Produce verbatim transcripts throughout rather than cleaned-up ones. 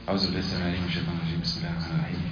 أعوذ بالله السميع العليم من الشيطان الرجيم. بسم الله الرحمن الرحيم.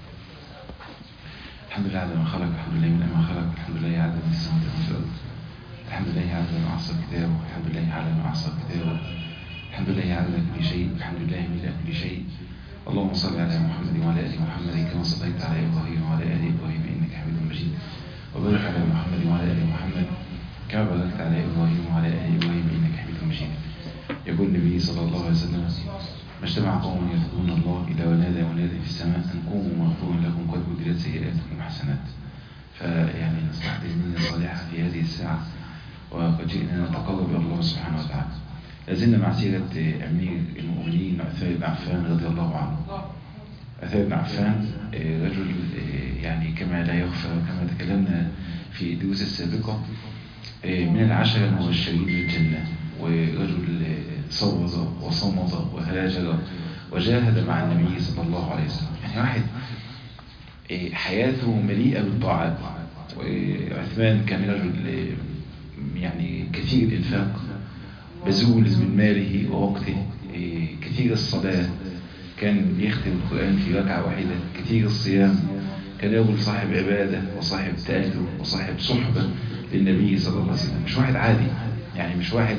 الحمد لله عدد ما خلق، الحمد لله من ما خلق، الحمد لله عدد السماوات والأرض، الحمد لله عدد ما أحصى كتابه، الحمد لله على ما أحصى كتابه، الحمد لله عدد كل شيء، الحمد لله ملء كل شيء. اللهم صل على محمد وعلى آل محمد كما صليت على إبراهيم وعلى آل إبراهيم إنك حميد مجيد، وبارك على محمد وعلى آل محمد كما باركت على إبراهيم وعلى آل إبراهيم إنك حميد مجيد. يقول النبي صلى الله عليه وسلم: ما اجتمع قوم يذكرون الله إلا ونادى منادي في السماء أن قوموا مغفور لكم قد بدلت سيئاتكم حسنات. فيعني نصلح بإذن الصالحة في هذه الساعة، وقد جئنا نتقرب إلى الله سبحانه وتعالى. لازلنا مع سيرة أمير المؤمنين عثمان بن عفان رضي الله عنه. عثمان بن عفان رجل يعني كما لا يخفى كما تكلمنا في الدروس السابقة من العشرة المبشرين بالجنة، ورجل صبر وصمد وهاجر وجاهد مع النبي صلى الله عليه وسلم. يعني واحد حياته مليئة بالطاعات. وعثمان كان رجل يعني كثير الإنفاق، بذول من ماله ووقته، كثير الصلاة، كان بيختم القرآن في ركعة واحدة، كثير الصيام، كان رجل صاحب عبادة وصاحب تألف وصاحب صحبة للنبي صلى الله عليه وسلم. مش واحد عادي، يعني مش واحد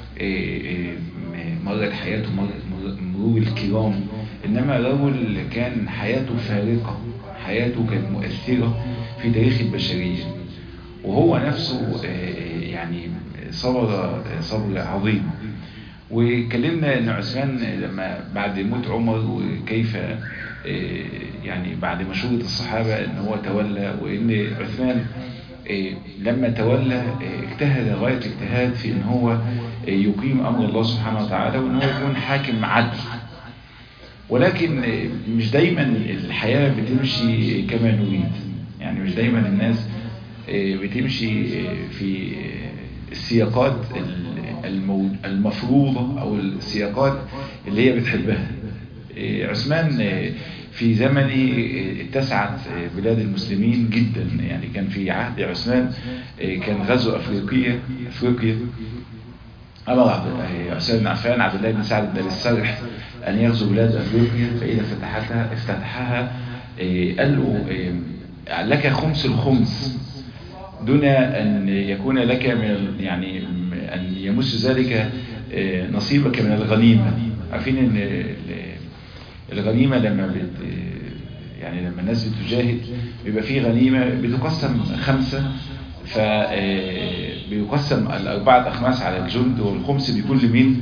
مرت حياته مرور الكرام، إنما رجل كان حياته فارقة، حياته كانت مؤثرة في تاريخ البشرية، وهو نفسه يعني صبر صبر عظيم. وكلمنا ان عثمان لما بعد موت عمر وكيف يعني بعد مشورة الصحابة ان هو تولى، وان عثمان لما تولى اجتهد غاية الاجتهاد في ان هو يقيم امر الله سبحانه وتعالى، وان هو يكون حاكم عدل. ولكن مش دايما الحياة بتمشي كما نريد، يعني مش دايما الناس بتمشي في السياقات المفروضة او السياقات اللي هي بتحبها. عثمان في زمنه اتسعت بلاد المسلمين جدا، يعني كان في عهد عثمان كان غزو افريقيا افريقيا امر عثمان بن عفان عبد الله بن سعد بن السرح ان يغزو بلاد افريقيا، فاذا فتحتها افتتحها قال له لك خمس الخمس دون ان يكون لك من يعني ان يمس ذلك نصيبك من الغنيمة. عارفين ان الغنيمة لما بت يعني لما الناس بتجاهد بيبقى فيه غنيمة بتقسم خمسة، فبيقسم الأربعة أخماس على الجند، والخمس بيكون لمين؟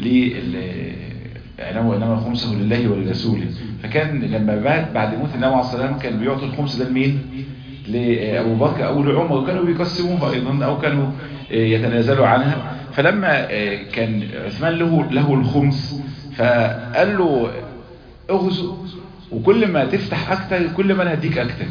إنما خمسه لله ولرسوله. فكان لما بعد بعد موت النبي عليه الصلاة والسلام كان بيعطوا الخمس ده لمين؟ لأبو بكر أو لعمر، وكانوا بيقسموها أيضا أو كانوا يتنازلوا عنها. فلما كان عثمان له له الخمس فقال له اغزو، وكل ما تفتح أكتر كل ما أنا هديك أكتر.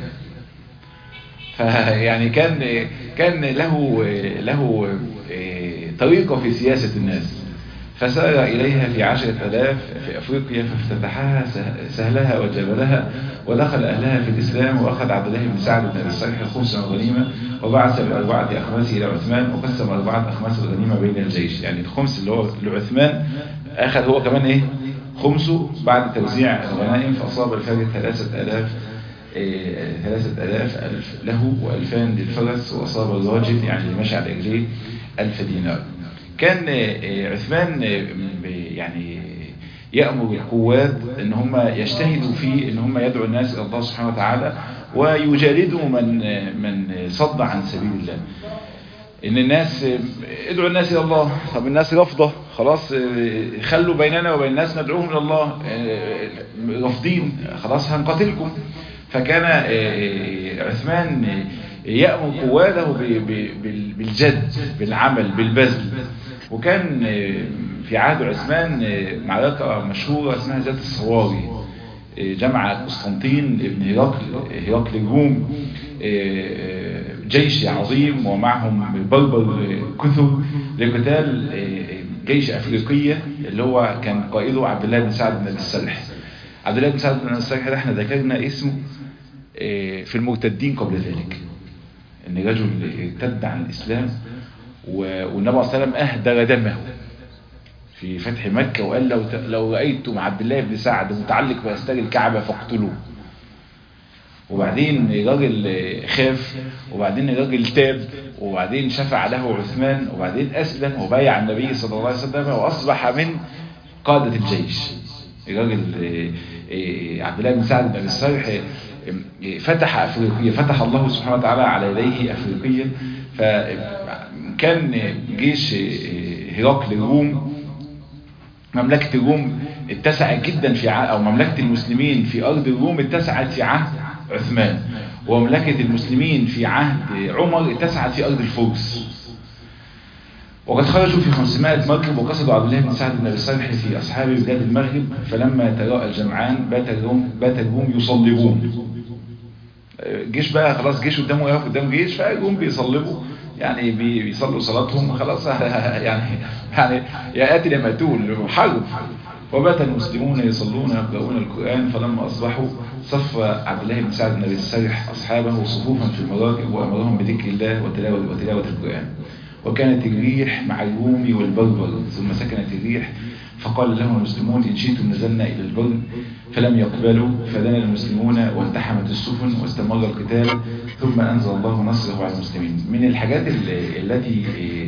فيعني كان كان له له طريقة في سياسة الناس، فسار إليها في عشرة آلاف في أفريقيا، فافتتحها سهلها وجبلها، ودخل أهلها في الإسلام، وأخذ عبد الله بن سعد بن السرح الخمس من الغنيمة، وبعث بأربعة أخماس إلى عثمان، وقسم أربعة أخماس الغنيمة بين الجيش. يعني الخمس اللي هو لعثمان أخذ هو كمان إيه خمسه بعد توزيع الغنائم، فأصاب الفرد ثلاثة آلاف ثلاثة آلاف ألف له وألفان للفرس، وأصاب الراجل يعني اللي ماشي على رجليه ألف دينار. كان عثمان يعني يأمر القوات ان هم يجتهدوا في ان هم يدعوا الناس الى الله سبحانه وتعالى، ويجالدوا من من صد عن سبيل الله. ان الناس ادعوا الناس الى الله، طب الناس رافضه، خلاص خلوا بيننا وبين الناس ندعوهم الى الله، رافضين خلاص هنقاتلكم. فكان عثمان يأمر قواته بالجد بالعمل بالبذل. وكان في عهد عثمان معركة مشهورة اسمها ذات الصواري، جمع قسطنطين ابن هرقل هرقل الروم جيش عظيم ومعهم بربر كثر لقتال جيش أفريقية اللي هو كان قائده عبد الله بن سعد بن السرح. عبد الله بن سعد بن السرح ده احنا ذكرنا اسمه في المرتدين قبل ذلك، ان رجل ارتد عن الإسلام والنبي صلى الله عليه وسلم أهدر دمه في فتح مكة، وقال لو لو رأيتم عبد الله بن سعد متعلق بأستار الكعبة فاقتلوه. وبعدين الراجل خاف، وبعدين الراجل تاب، وبعدين شفع له عثمان، وبعدين أسلم وبايع النبي صلى الله عليه وسلم وأصبح من قادة الجيش. الراجل عبد الله بن سعد بن الصالح فتح أفريقيا، فتح الله سبحانه وتعالى على يديه أفريقيا. فكان جيش هرقل الروم، مملكة الروم اتسعت جدا في عهد، أو مملكة المسلمين في أرض الروم اتسعت في عهد عثمان، ومملكة المسلمين في عهد عمر اتسعت في أرض الفرس. وقد خرجوا في خمسمائة مركب، وقصدوا عبد الله بن سعد بن أبي الصالح في أصحاب بلاد المغرب، فلما تراءى الجمعان بات الروم بات الروم يصلبون. جيش بقى خلاص، جيش قدامه يقف قدام جيش، فالروم بيصلبوا، يعني بيصلوا صلاتهم خلاص يعني يعني يا قاتل يا مقتول، حرب. وبات المسلمون يصلون يقرؤون القرآن، فلما أصبحوا صف عبد الله بن سعد بن أبي الصالح أصحابه صفوفا في المراكب، وأمرهم بذكر الله وتلاوة, وتلاوة القرآن. وكانت الريح مع الروم والبربر، ثم سكنت الريح، فقال لهم المسلمون إن شئتم نزلنا إلى البر، فلم يقبلوا، فدنا المسلمون والتحمت السفن واستمر القتال، ثم أنزل الله نصره على المسلمين. من الحاجات التي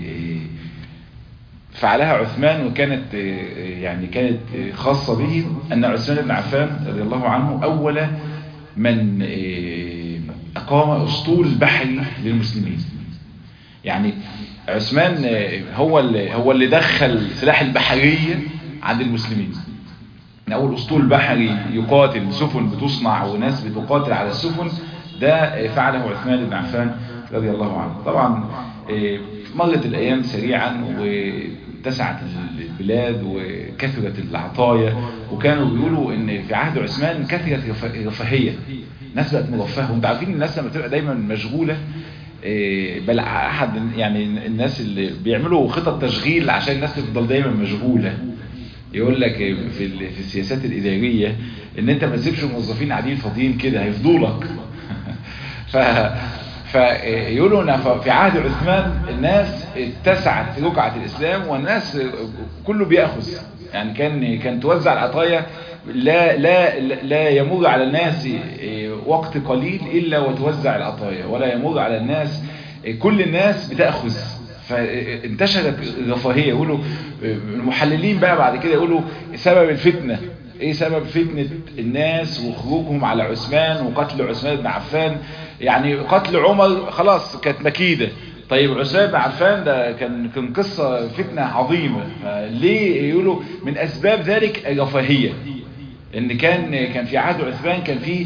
فعلها عثمان وكانت يعني كانت خاصة به، أن عثمان بن عفان رضي الله عنه أول من أقام أسطول بحري للمسلمين. يعني عثمان هو اللي هو اللي دخل سلاح البحرية عند المسلمين. أول أسطول بحري يقاتل، سفن بتصنع وناس بتقاتل على السفن، ده فعله عثمان بن عفان رضي الله عنه. طبعا مرت الأيام سريعا واتسعت البلاد وكثرت العطايا، وكانوا بيقولوا ان في عهد عثمان كثرت رفاهية، الناس بقت مرفهة. وانت عارفين الناس لما تبقى دايما مشغولة، بل احد يعني الناس اللي بيعملوا خطط تشغيل عشان الناس تفضل دايما مشغولة، يقول لك في في السياسات الإدارية ان انت ما تسيبش الموظفين قاعدين فاضيين كده هيفضولك. ف فيقولوا ان في عهد عثمان الناس اتسعت رقعة الاسلام، والناس كله بيأخذ، يعني كان كان توزع العطايا، لا لا لا يمر على الناس وقت قليل الا وتوزع العطايا، ولا يمر على الناس، كل الناس بتأخذ. فانتشرت الرفاهية. يقولوا المحللين بقى بعد كده يقولوا سبب الفتنة ايه؟ سبب فتنة الناس وخروجهم على عثمان وقتل عثمان بن عفان. يعني قتل عمر خلاص كانت مكيدة، طيب عثمان بن عفان ده كان كان قصة فتنة عظيمة. ليه؟ يقولوا من اسباب ذلك الرفاهية، ان كان كان في عهد عثمان كان في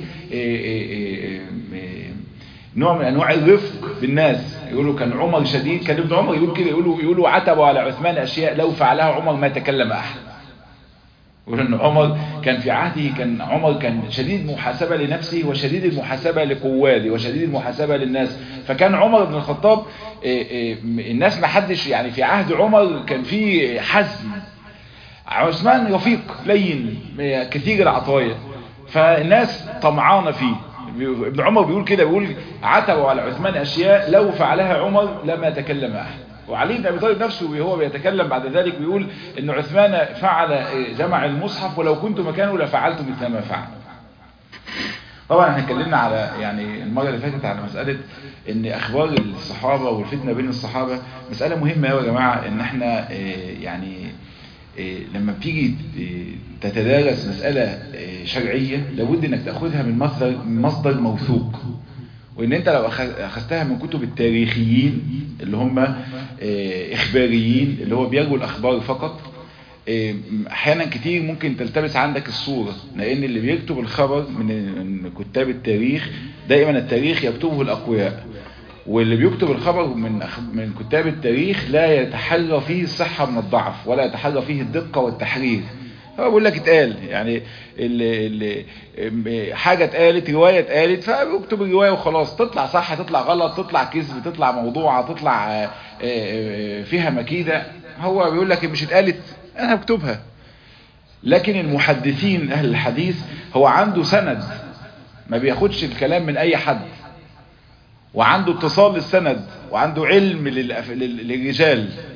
نوع من انواع الرفق بالناس. يقولوا كان عمر شديد، كان ابن عمر يقول كده، يقولوا يقولوا عتبوا على عثمان اشياء لو فعلها عمر ما تكلم احد. يقول ان عمر كان في عهده، كان عمر كان شديد محاسبة لنفسه وشديد المحاسبة لقواده وشديد المحاسبة للناس. فكان عمر بن الخطاب الناس ما حدش يعني في عهد عمر كان في حزم. عثمان رفيق لين كثير العطايا، فالناس طمعانة فيه. ابن عمر بيقول كده، بيقول عتبوا على عثمان اشياء لو فعلها عمر لما تكلم احد. وعلي بن ابي طالب نفسه وهو بيتكلم بعد ذلك بيقول ان عثمان فعل جمع المصحف ولو كنت مكانه لفعلت مثل ما فعل. طبعا احنا اتكلمنا على يعني المره اللي فاتت على مساله ان اخبار الصحابه والفتنه بين الصحابه مساله مهمه قوي يا جماعه. ان احنا يعني لما بتيجي تتدارس مساله شرعيه لابد انك تاخذها من مصدر مصدر موثوق، وان انت لو اخذتها من كتب التاريخيين اللي هم اخباريين اللي هو بيرووا الاخبار فقط، احيانا كتير ممكن تلتبس عندك الصورة، لان اللي بيكتب الخبر من كتاب التاريخ دائما التاريخ يكتبه الاقوياء، واللي بيكتب الخبر من من كتاب التاريخ لا يتحرى فيه الصحة من الضعف ولا يتحرى فيه الدقة والتحرير. هو بيقول لك اتقال يعني اللي اللي حاجة اتقالت، رواية اتقالت، فبيكتب الرواية وخلاص، تطلع صح تطلع غلط، تطلع كذب تطلع موضوعة تطلع فيها مكيدة، هو بيقول لك مش اتقالت انا هكتبها. لكن المحدثين اهل الحديث هو عنده سند، ما بياخدش الكلام من اي حد، وعنده اتصال للسند، وعنده علم للرجال،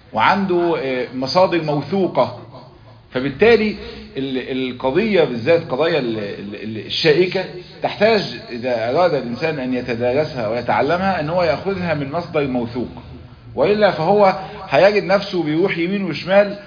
وعنده مصادر موثوقة. فبالتالي القضية بالذات قضايا الشائكة تحتاج إذا أراد الإنسان أن يتدارسها ويتعلمها أن هو يأخذها من مصدر موثوق، وإلا فهو هيجد نفسه بيروح يمين وشمال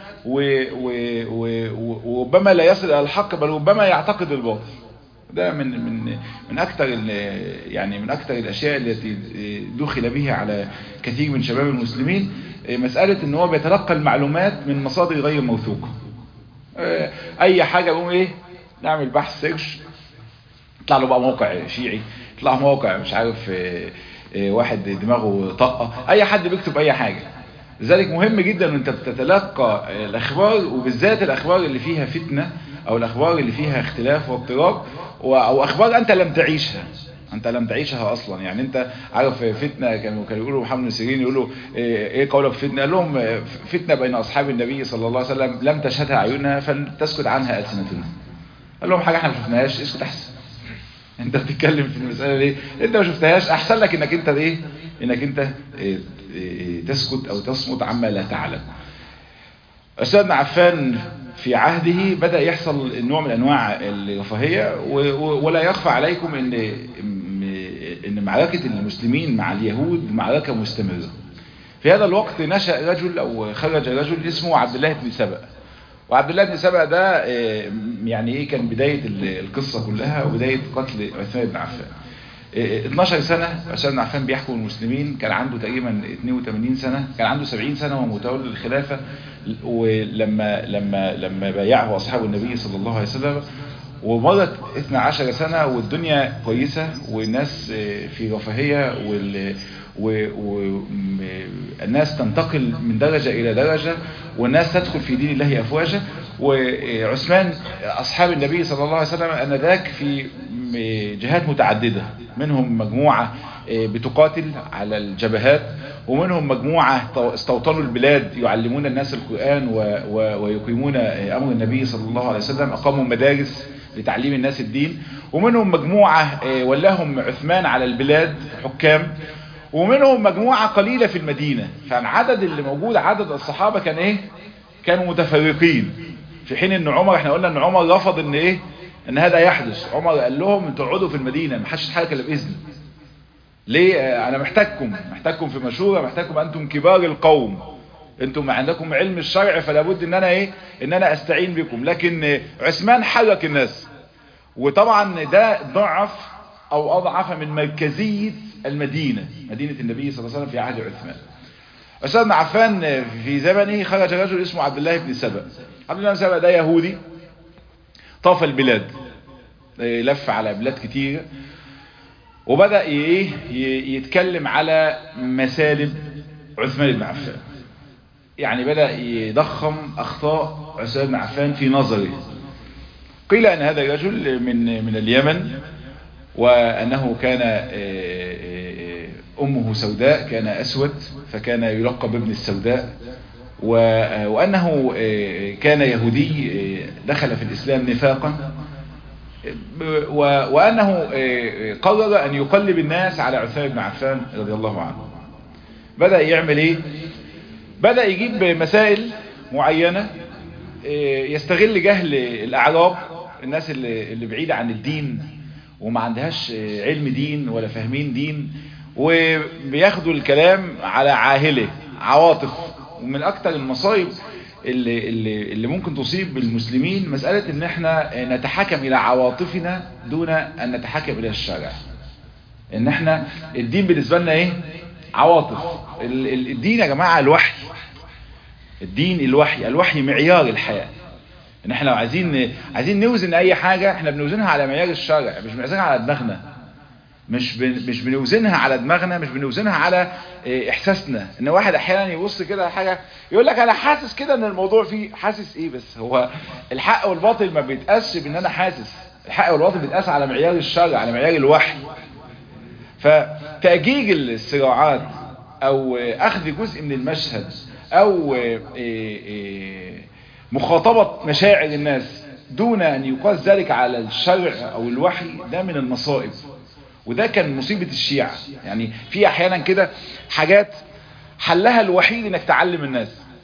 وربما لا يصل إلى الحق، بل ربما يعتقد الباطل. ده من من من أكثر يعني من أكثر الأشياء التي دخل بها على كثير من شباب المسلمين، مسألة إن هو بيتلقى المعلومات من مصادر غير موثوقة. اي حاجة بقوم ايه نعمل بحث سيرش، يطلع له بقى موقع شيعي، يطلع موقع مش عارف إيه إيه واحد دماغه طاقة، اي حد بيكتب اي حاجة. لذلك مهم جدا ان انت بتتلقى الاخبار، وبالذات الاخبار اللي فيها فتنة او الاخبار اللي فيها اختلاف واضطراب، او اخبار انت لم تعيشها انت لم تعيشها اصلا. يعني انت عارف فتنه، كانوا كانوا يقولوا محمد بن سيرين يقولوا ايه قولك في فتنه؟ قال لهم فتنه بين اصحاب النبي صلى الله عليه وسلم لم تشهدها عيوننا فلتسكت عنها السنتنا. قال لهم حاجه احنا ما شفناهاش، اسكت احسن. انت بتتكلم في المساله ليه؟ انت ما شفتهاش، احسن لك انك انت ايه انك انت إيه إيه تسكت او تصمت عما لا تعلم. عثمان بن عفان في عهده بدأ يحصل نوع من انواع الرفاهية، ولا يخفى عليكم ان ان معركة المسلمين مع اليهود معركة مستمرة. في هذا الوقت نشأ رجل او خرج رجل اسمه عبد الله بن سبأ. وعبد الله بن سبأ ده يعني ايه كان بداية القصة كلها وبداية قتل عثمان بن عفان. اتناشر سنة عثمان بن عفان بيحكم المسلمين، كان عنده تقريبا اتنين وتمانين سنة، كان عنده سبعين سنة ومتولى الخلافة. ولما لما لما بايعه اصحاب النبي صلى الله عليه وسلم، ومرت اثنا عشر سنة والدنيا كويسة والناس في رفاهية، والناس تنتقل من درجة الى درجة، والناس تدخل في دين الله افواجا. وعثمان اصحاب النبي صلى الله عليه وسلم انذاك في جهات متعددة، منهم مجموعة بتقاتل على الجبهات، ومنهم مجموعة استوطنوا البلاد يعلمون الناس القرآن ويقيمون أمر النبي صلى الله عليه وسلم، أقاموا مدارس لتعليم الناس الدين. ومنهم مجموعة ولاهم عثمان على البلاد حكام، ومنهم مجموعة قليلة في المدينة. فالعدد اللي موجود عدد الصحابة كان ايه كانوا متفرقين، في حين ان عمر احنا قلنا ان عمر رفض ان ايه ان هذا يحدث. عمر قال لهم انتوا اقعدوا في المدينة، ما حدش يتحرك الا باذن. ليه؟ انا محتاجكم محتاجكم في مشورة، محتاجكم، انتم كبار القوم، انتم عندكم علم الشرع، فلا بد ان انا ايه ان انا استعين بكم. لكن عثمان حرك الناس، وطبعا ده ضعف او اضعف من مركزية المدينة، مدينة النبي صلى الله عليه وسلم في عهد عثمان. عثمان بن عفان في زمنه خرج رجل اسمه عبد الله بن سبأ. عبد الله بن سبأ ده يهودي طاف البلاد، لف على بلاد كتير، وبدأ ايه يتكلم على مسالب عثمان بن عفان. يعني بدأ يضخم اخطاء عثمان بن عفان في نظره. قيل ان هذا الرجل من من اليمن، وانه كان امه سوداء، كان اسود فكان يلقب ابن السوداء، وانه كان يهودي دخل في الاسلام نفاقا، وانه قرر ان يقلب الناس على عثمان بن عفان رضي الله عنه. بدأ يعمل ايه بدأ يجيب مسائل معينة يستغل جهل الاعراب، الناس اللي اللي بعيدة عن الدين وما عندهاش علم دين ولا فاهمين دين، وبياخدوا الكلام على عاهله عواطف. ومن اكتر المصايب اللي, اللي, اللي ممكن تصيب بالمسلمين مسألة ان احنا نتحكم الى عواطفنا دون ان نتحكم الى الشرع. ان احنا الدين بالنسبة لنا ايه عواطف. الدين يا جماعة الوحي، الدين الوحي الوحي معيار الحياة. ان احنا لو عايزين عايزين نوزن اي حاجة احنا بنوزنها على معيار الشرع، مش بنوزنها على دماغنا، مش بن مش بنوزنها على دماغنا، مش بنوزنها على احساسنا. ان واحد احيانا يبص كده حاجة يقول لك انا حاسس كده ان الموضوع فيه، حاسس ايه؟ بس هو الحق والباطل ما بيتقاسش بان انا حاسس، الحق والباطل بيتقاس على معيار الشرع، على معيار الوحي. فتأجيج الصراعات او اخذ جزء من المشهد او مخاطبة مشاعر الناس دون ان يقاس ذلك على الشرع او الوحي، ده من المصائب. وده كان مصيبة الشيعة. يعني في احيانا كده حاجات حلها الوحيد انك تعلم الناس،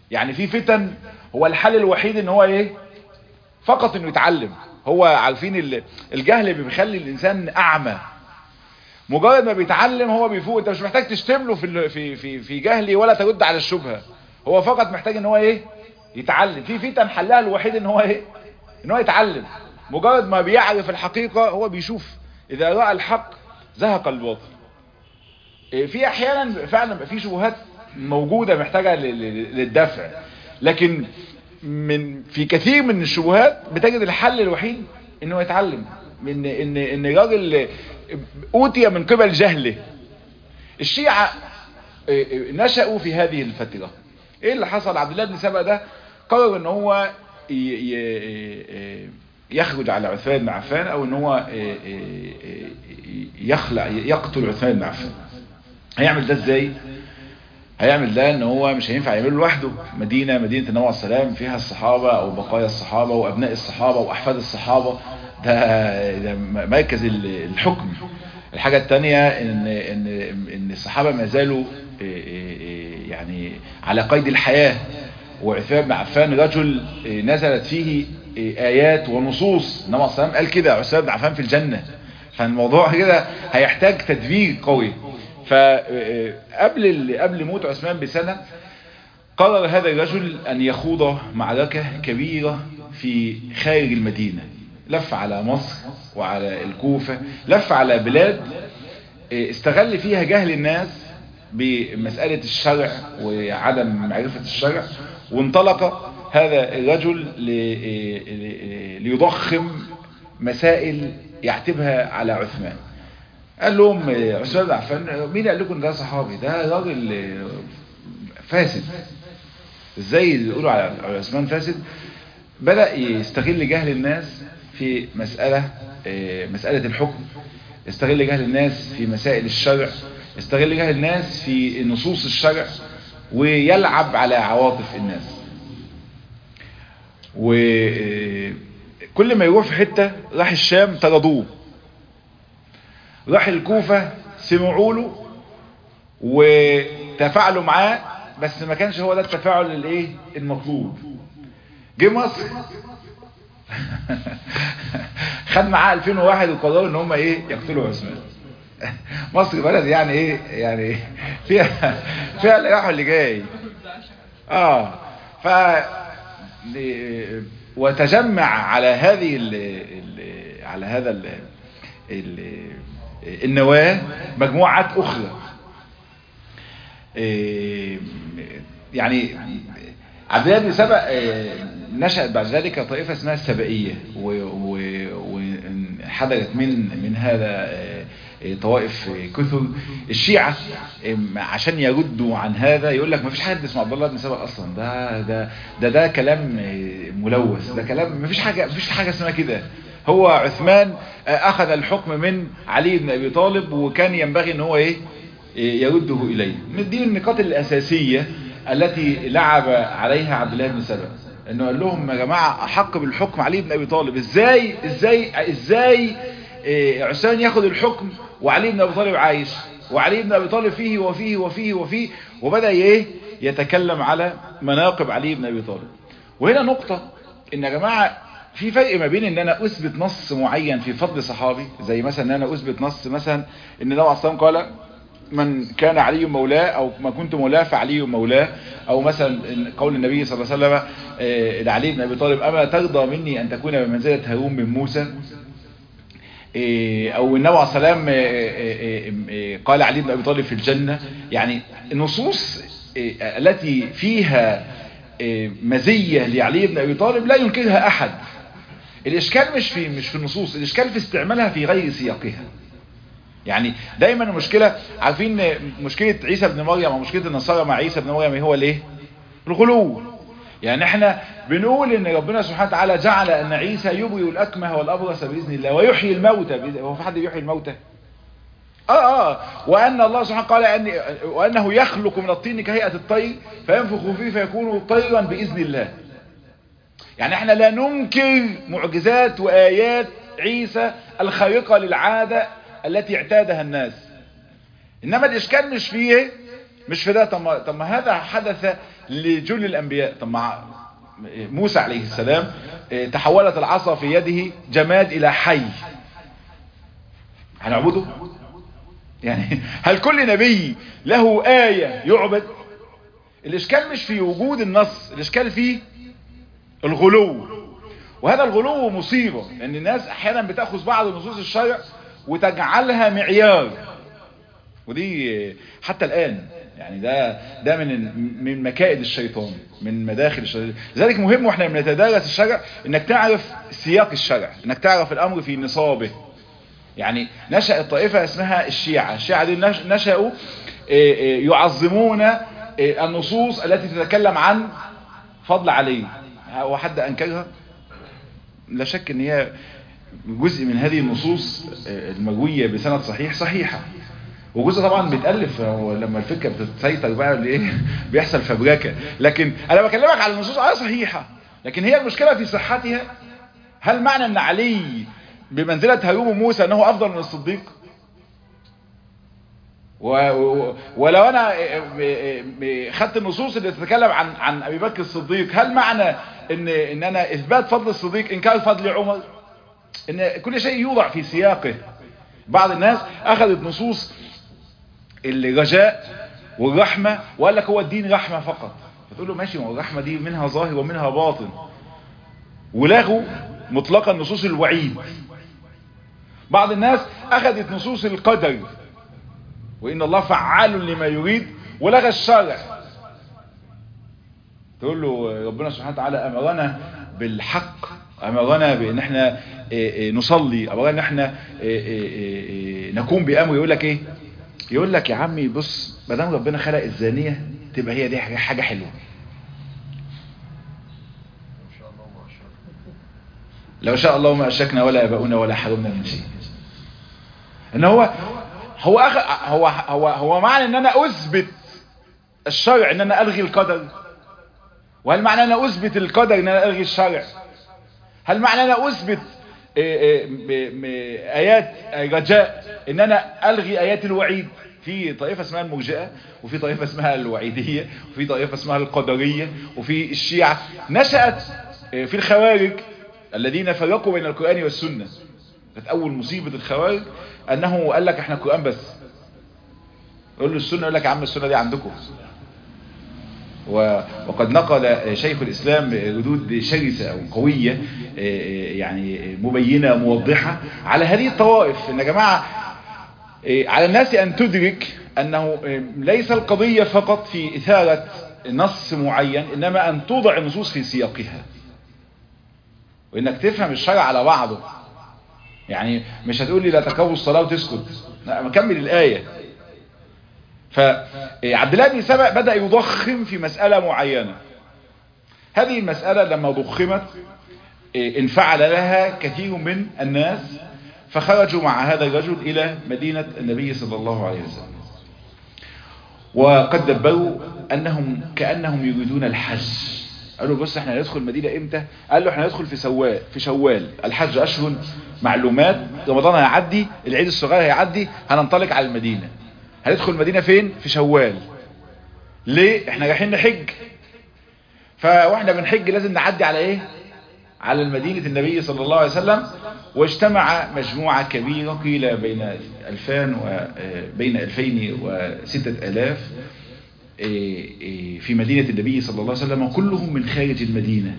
يعني في فتن هو الحل الوحيد ان هو ايه؟ فقط انه يتعلم. هو عارفين الجهل بيخلي الانسان اعمى، مجرد ما بيتعلم هو بيفوق. انت مش محتاج تشتم له في في في في جهلي ولا ترد على الشبهه، هو فقط محتاج ان هو ايه؟ يتعلم. في فتن حلها الوحيد ان هو ايه؟ ان هو يتعلم. مجرد ما بيعرف الحقيقه هو بيشوف، اذا راى الحق زهق الباطل. في احيانا فعلا في شبهات موجوده محتاجه للدفع، لكن من في كثير من الشبهات بتجد الحل الوحيد انه يتعلم. ان ان ان الراجل اوتي من قبل جهله. الشيعة نشأوا في هذه الفترة. ايه اللي حصل؟ عبد الله بن سبأ ده قرر ان هو يخرج على عثمان بن عفان، او ان هو يخلع يقتل عثمان بن عفان. هيعمل ده ازاي؟ هيعمل ده ان هو مش هينفع يعمله لوحده. مدينة مدينة النبي عليه السلام فيها الصحابة او بقايا الصحابة وابناء الصحابة واحفاد الصحابة، ده, ده مركز الحكم. الحاجة التانية ان ان ان الصحابة ما زالوا يعني على قيد الحياة، وعثمان بن عفان رجل نزلت فيه ايات ونصوص. النبي عليه السلام قال كده عثمان بن عفان في الجنة. فالموضوع كده هيحتاج تدبير قوي. فقبل قبل موت عثمان بسنة قرر هذا الرجل أن يخوض معركة كبيرة في خارج المدينة. لف على مصر وعلى الكوفة، لف على بلاد استغل فيها جهل الناس بمسألة الشرع وعدم معرفة الشرع، وانطلق هذا الرجل ليضخم مسائل يعتبها على عثمان. قال لهم عثمان بن عفان مين قال لكم ده صحابي؟ ده راجل فاسد. ازاي يقولوا على عثمان فاسد؟ بدأ يستغل جهل الناس في مسألة مسألة الحكم، يستغل جهل الناس في مسائل الشرع، يستغل جهل الناس في نصوص الشرع، ويلعب على عواطف الناس. وكل ما يروح في حتة، راح الشام طردوه، راح الكوفة سمعوا له وتفاعلوا معاه، بس ما كانش هو ده التفاعل الايه المطلوب. جه مصر خد معاه ألفين وواحد وقرروا ان هم ايه يقتلوا عثمان. مصر بلد يعني ايه يعني فيها فيها اللي راح واللي جاي. اه ف وتجمع على هذه ال ال على هذا ال ال النواة مجموعات اخرى. يعني عبد الله بن سبأ نشأت بعد ذلك طائفة اسمها السبائية، وحدثت من من هذا طوائف كثر. الشيعة عشان يردوا عن هذا يقول لك ما فيش حد اسمه عبد الله بن سبأ اصلا، ده ده ده ده كلام ملوث، ده كلام ما فيش حاجة ما فيش حاجة اسمها كده. هو عثمان اخذ الحكم من علي بن ابي طالب، وكان ينبغي ان هو ايه يرده اليه. من دي النقاط الاساسية التي لعب عليها عبد الله بن سبأ، انه قال لهم يا جماعة احق بالحكم علي بن ابي طالب. ازاي ازاي ازاي إيه عثمان ياخد الحكم وعلي بن ابي طالب عايش، وعلي بن ابي طالب فيه وفيه وفيه وفيه، وبدأ ايه يتكلم على مناقب علي بن ابي طالب. وهنا نقطة ان يا جماعة في فرق ما بين ان انا اثبت نص معين في فضل صحابي، زي مثلا ان انا اثبت نص مثلا ان النبي عليه الصلاة والسلام قال من كان علي مولاه، او ما كنت مولاه فعلي مولاه، او مثلا قول النبي صلى الله عليه وسلم لعلي بن ابي طالب اما ترضى مني ان تكون بمنزلة هارون من موسى، او النبي عليه الصلاة والسلام قال علي بن ابي طالب في الجنة. يعني النصوص التي فيها مزية لعلي بن ابي طالب لا ينكرها احد. الاشكال مش في مش في النصوص، الاشكال في استعمالها في غير سياقها. يعني دايما المشكلة، عارفين مشكلة عيسى بن مريم او مشكلة النصارى مع عيسى بن مريم هو الايه؟ الغلو. يعني احنا بنقول ان ربنا سبحانه وتعالى جعل ان عيسى يبرئ الاكمه والابرص باذن الله ويحيي الموتى. هو في حد بيحيي الموتى؟ اه اه وان الله سبحانه قال ان وانه يخلق من الطين كهيئة الطير فينفخ فيه فيكون طيرا باذن الله. يعني احنا لا ننكر معجزات وايات عيسى الخارقة للعادة التي اعتادها الناس، انما الاشكال مش فيه مش في ده. طب ما هذا حدث لجل الانبياء. طب مع موسى عليه السلام تحولت العصا في يده جماد الى حي، هنعبده؟ يعني هل كل نبي له آية يعبد؟ الاشكال مش في وجود النص، الاشكال فيه الغلو، وهذا الغلو مصيبة، لان الناس احيانا بتأخذ بعض نصوص الشرع وتجعلها معيار، ودي حتى الآن يعني ده ده من من مكائد الشيطان، من مداخل الشيطان. لذلك مهم واحنا بنتدارس الشرع انك تعرف سياق الشرع، انك تعرف الامر في نصابه. يعني نشأت طائفة اسمها الشيعة، الشيعة دي نشأوا يعظمون النصوص التي تتكلم عن فضل علي. هو حد انكرها؟ لا شك ان هي جزء من هذه النصوص المروية بسند صحيح صحيحة، وجزء طبعا بيتألف لما الفكرة بتسيطر بقى الايه بيحصل فبركة. لكن انا بكلمك على النصوص اه صحيحة، لكن هي المشكلة في صحتها. هل معنى ان علي بمنزلة هارون وموسى انه افضل من الصديق؟ و... و... ولو انا خدت النصوص اللي تتكلم عن عن ابي بكر الصديق، هل معنى ان ان انا اثبات فضل الصديق انكار فضل عمر؟ ان كل شيء يوضع في سياقه. بعض الناس اخذت نصوص الرجاء والرحمة وقال لك هو الدين رحمة فقط، فتقول له ماشي، ما هو الرحمة دي منها ظاهر ومنها باطن، ولغوا مطلقا نصوص الوعيد. بعض الناس اخذت نصوص القدر وان الله فعال لما يريد ولغى الشرع. تقول له ربنا سبحانه وتعالى امرنا بالحق، امرنا بان احنا نصلي، امرنا ان احنا نقوم بامر، يقول لك ايه؟ يقول لك يا عمي بص، ما دام ربنا خلق الزانيه تبقى هي دي حاجه حلوه. لو شاء الله ما اشركنا ولا اباؤنا ولا حرمنا من شيء. ان هو هو أخ... هو هو هو معنى ان انا اثبت الشرع ان انا الغي القدر؟ وهل معنى ان انا اثبت القدر ان انا الغي الشرع؟ هل معنى ان انا اثبت ايات رجاء ان انا الغي ايات الوعيد؟ في طائفة اسمها المرجئة، وفي طائفة اسمها الوعيدية، وفي طائفة اسمها القدرية، وفي الشيعة. نشأت في الخوارج الذين فرقوا بين القرآن والسنة. كانت اول مصيبة الخوارج انه قال لك احنا القرآن بس، يقول له السنة، يقول لك يا عم السنة دي عندكم. وقد نقل شيخ الإسلام ردود شرسة أو قوية يعني مبينة موضحة على هذه الطوائف. إن يا جماعة على الناس أن تدرك أنه ليس القضية فقط في إثارة نص معين، إنما أن توضع النصوص في سياقها، وإنك تفهم الشرع على بعضه. يعني مش هتقول لي لا تقربوا الصلاة وتسكت، لا مكمل الآية. فعبد الله بن سبأ بدأ يضخم في مسألة معينة. هذه المسألة لما ضخمت انفعل لها كثير من الناس، فخرجوا مع هذا الرجل إلى مدينة النبي صلى الله عليه وسلم، وقد دبروا أنهم كأنهم يريدون الحج. قالوا بص احنا هندخل المدينة امتى؟ قال له احنا هندخل في سوال في شوال، الحج أشهر معلومات، رمضان هيعدي، العيد الصغير هيعدي، هننطلق على المدينة. هندخل المدينة فين؟ في شوال. ليه؟ احنا رايحين نحج، فواحنا بنحج لازم نعدي على ايه؟ على المدينة النبي صلى الله عليه وسلم. واجتمع مجموعة كبيرة، قيل بين الفان وبين الفين وستة الاف في مدينة النبي صلى الله عليه وسلم، وكلهم من خارج المدينة.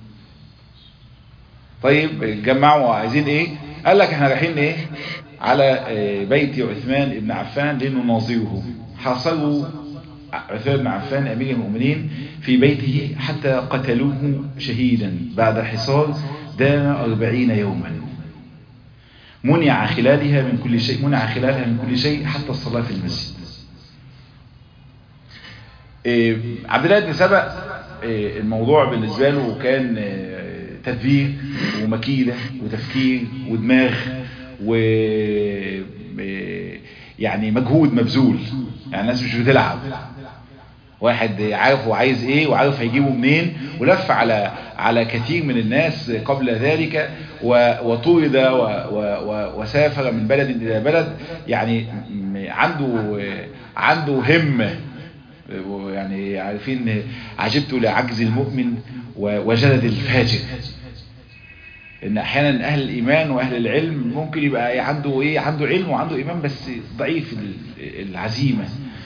طيب جمعوا عايزين ايه؟ قال لك احنا رايحين ايه؟ على بيت عثمان بن عفان لنناظره. حاصروا عثمان بن عفان امير المؤمنين في بيته حتى قتلوه شهيدا بعد حصار دام أربعين يوما، منع خلالها من كل شيء، منع خلالها من كل شيء حتى الصلاة في المسجد. عبد الله بن سبأ الموضوع بالنسبة له كان تدبير ومكيدة وتفكير ودماغ و يعني مجهود مبذول. يعني الناس مش بتلعب، واحد عارف هو عايز ايه وعارف هيجيبه منين، ولف على على كثير من الناس قبل ذلك وطرد وسافر من بلد الى بلد. يعني عنده عنده همة يعني عارفين عجبت لعجز المؤمن وجلد الفاجر، ان احيانا اهل الايمان واهل العلم ممكن يبقى عنده ايه عنده علم وعنده ايمان بس ضعيف العزيمه،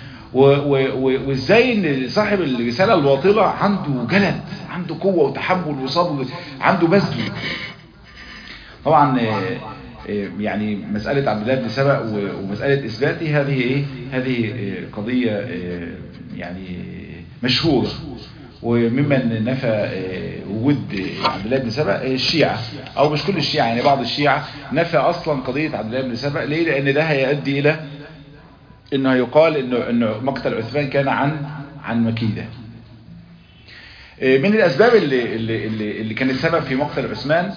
وازاي ان صاحب الرساله الواطله عنده جلد، عنده قوه وتحمل وصبر، عنده بذل. طبعا يعني مساله عبد الله بن سبأ ومساله اثباته هذه ايه هذه قضيه يعني مشهوره. وممن نفى وجود عبد الله بن سبأ الشيعة، او مش كل الشيعة، يعني بعض الشيعة نفى اصلا قضية عبد الله بن سبأ. ليه؟ لان ده هيؤدي الى انه يقال انه انه مقتل عثمان كان عن عن مكيدة. من الاسباب اللي اللي اللي, اللي كانت سبب في مقتل عثمان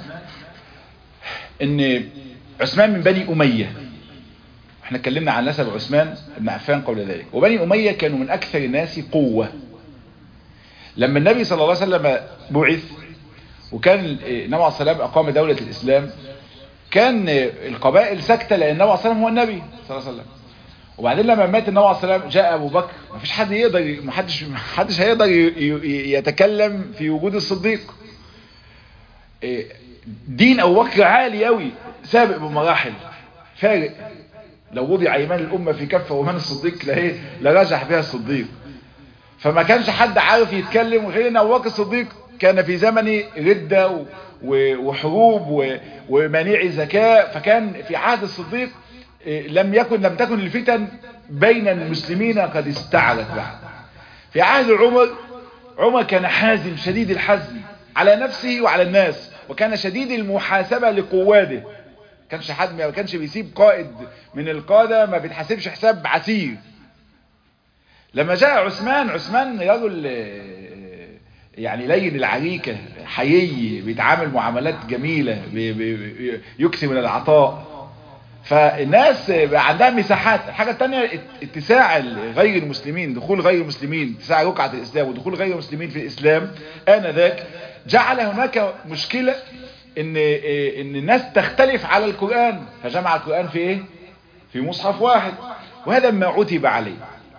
ان عثمان من بني امية. احنا اتكلمنا عن نسب عثمان بن عفان قبل ذلك، وبني امية كانوا من اكثر الناس قوة. لما النبي صلى الله عليه وسلم بعث وكان النبي عليه السلام اقام دولة الاسلام، كان القبائل ساكتة لان النبي عليه السلام هو النبي صلى الله عليه وسلم. وبعدين لما مات النبي عليه السلام جاء ابو بكر، ما فيش حد يقدر ما حدش ما حدش هيقدر يتكلم في وجود الصديق. دين ابو بكر عالي قوي، سابق بمراحل، فارق. لو وضع ايمان الامه في كفه وايمان الصديق لا لرجح بها الصديق. فما كانش حد عارف يتكلم غير ان ابو بكر الصديق كان في زمن ردة وحروب ومنيع زكاة، فكان في عهد الصديق لم يكن لم تكن الفتن بين المسلمين قد استعلت بعد. في عهد عمر، عمر كان حازم شديد الحزم على نفسه وعلى الناس، وكان شديد المحاسبة لقواده. كانش حد ما كانش بيسيب قائد من القادة ما بيتحاسبش حساب عسير. لما جاء عثمان، عثمان رجل يعني لين العريكة، حيي، بيتعامل معاملات جميلة، بي بي يكثر من العطاء، فالناس عندها مساحات. الحاجة الثانية اتساع غير المسلمين، دخول غير المسلمين، اتساع رقعة الإسلام ودخول غير المسلمين في الإسلام آنذاك جعل هناك مشكلة ان ان الناس تختلف على القرآن، فجمع القرآن في ايه؟ في مصحف واحد، وهذا ما عتب عليه.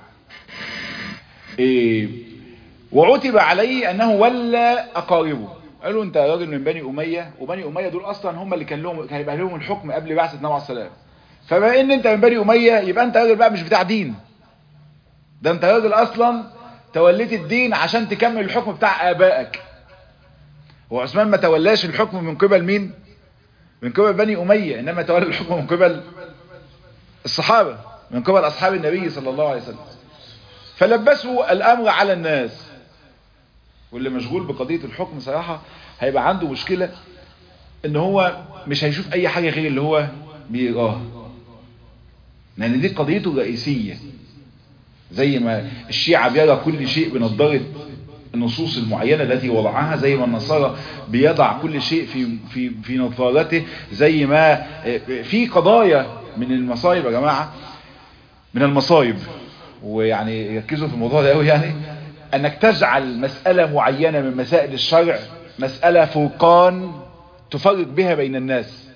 إيه وعتب عليه انه ولى اقاربه. قالوا انت راجل من بني اميه، وبني اميه دول اصلا هم اللي كان لهم كان يبقى لهم الحكم قبل بعثه النبي عليه السلام. فبما ان انت من بني اميه يبقى انت راجل بقى مش بتاع دين، ده انت راجل اصلا توليت الدين عشان تكمل الحكم بتاع ابائك. وعثمان ما تولاش الحكم من قبل مين؟ من قبل بني اميه، انما تولى الحكم من قبل الصحابه، من قبل اصحاب النبي صلى الله عليه وسلم. فلبسوا الامر على الناس، واللي مشغول بقضية الحكم صراحة هيبقى عنده مشكلة ان هو مش هيشوف اي حاجة غير اللي هو بيقراها، لان دي قضيته الرئيسية. زي ما الشيعة بيرى كل شيء بنظارة النصوص المعينة التي وضعها، زي ما النصارى بيضع كل شيء في في في نظارته، زي ما في قضايا من المصايب يا جماعة، من المصايب، ويعني يركزوا في الموضوع ده قوي، يعني انك تجعل مسألة معينة من مسائل الشرع مسألة فرقان تفرق بها بين الناس.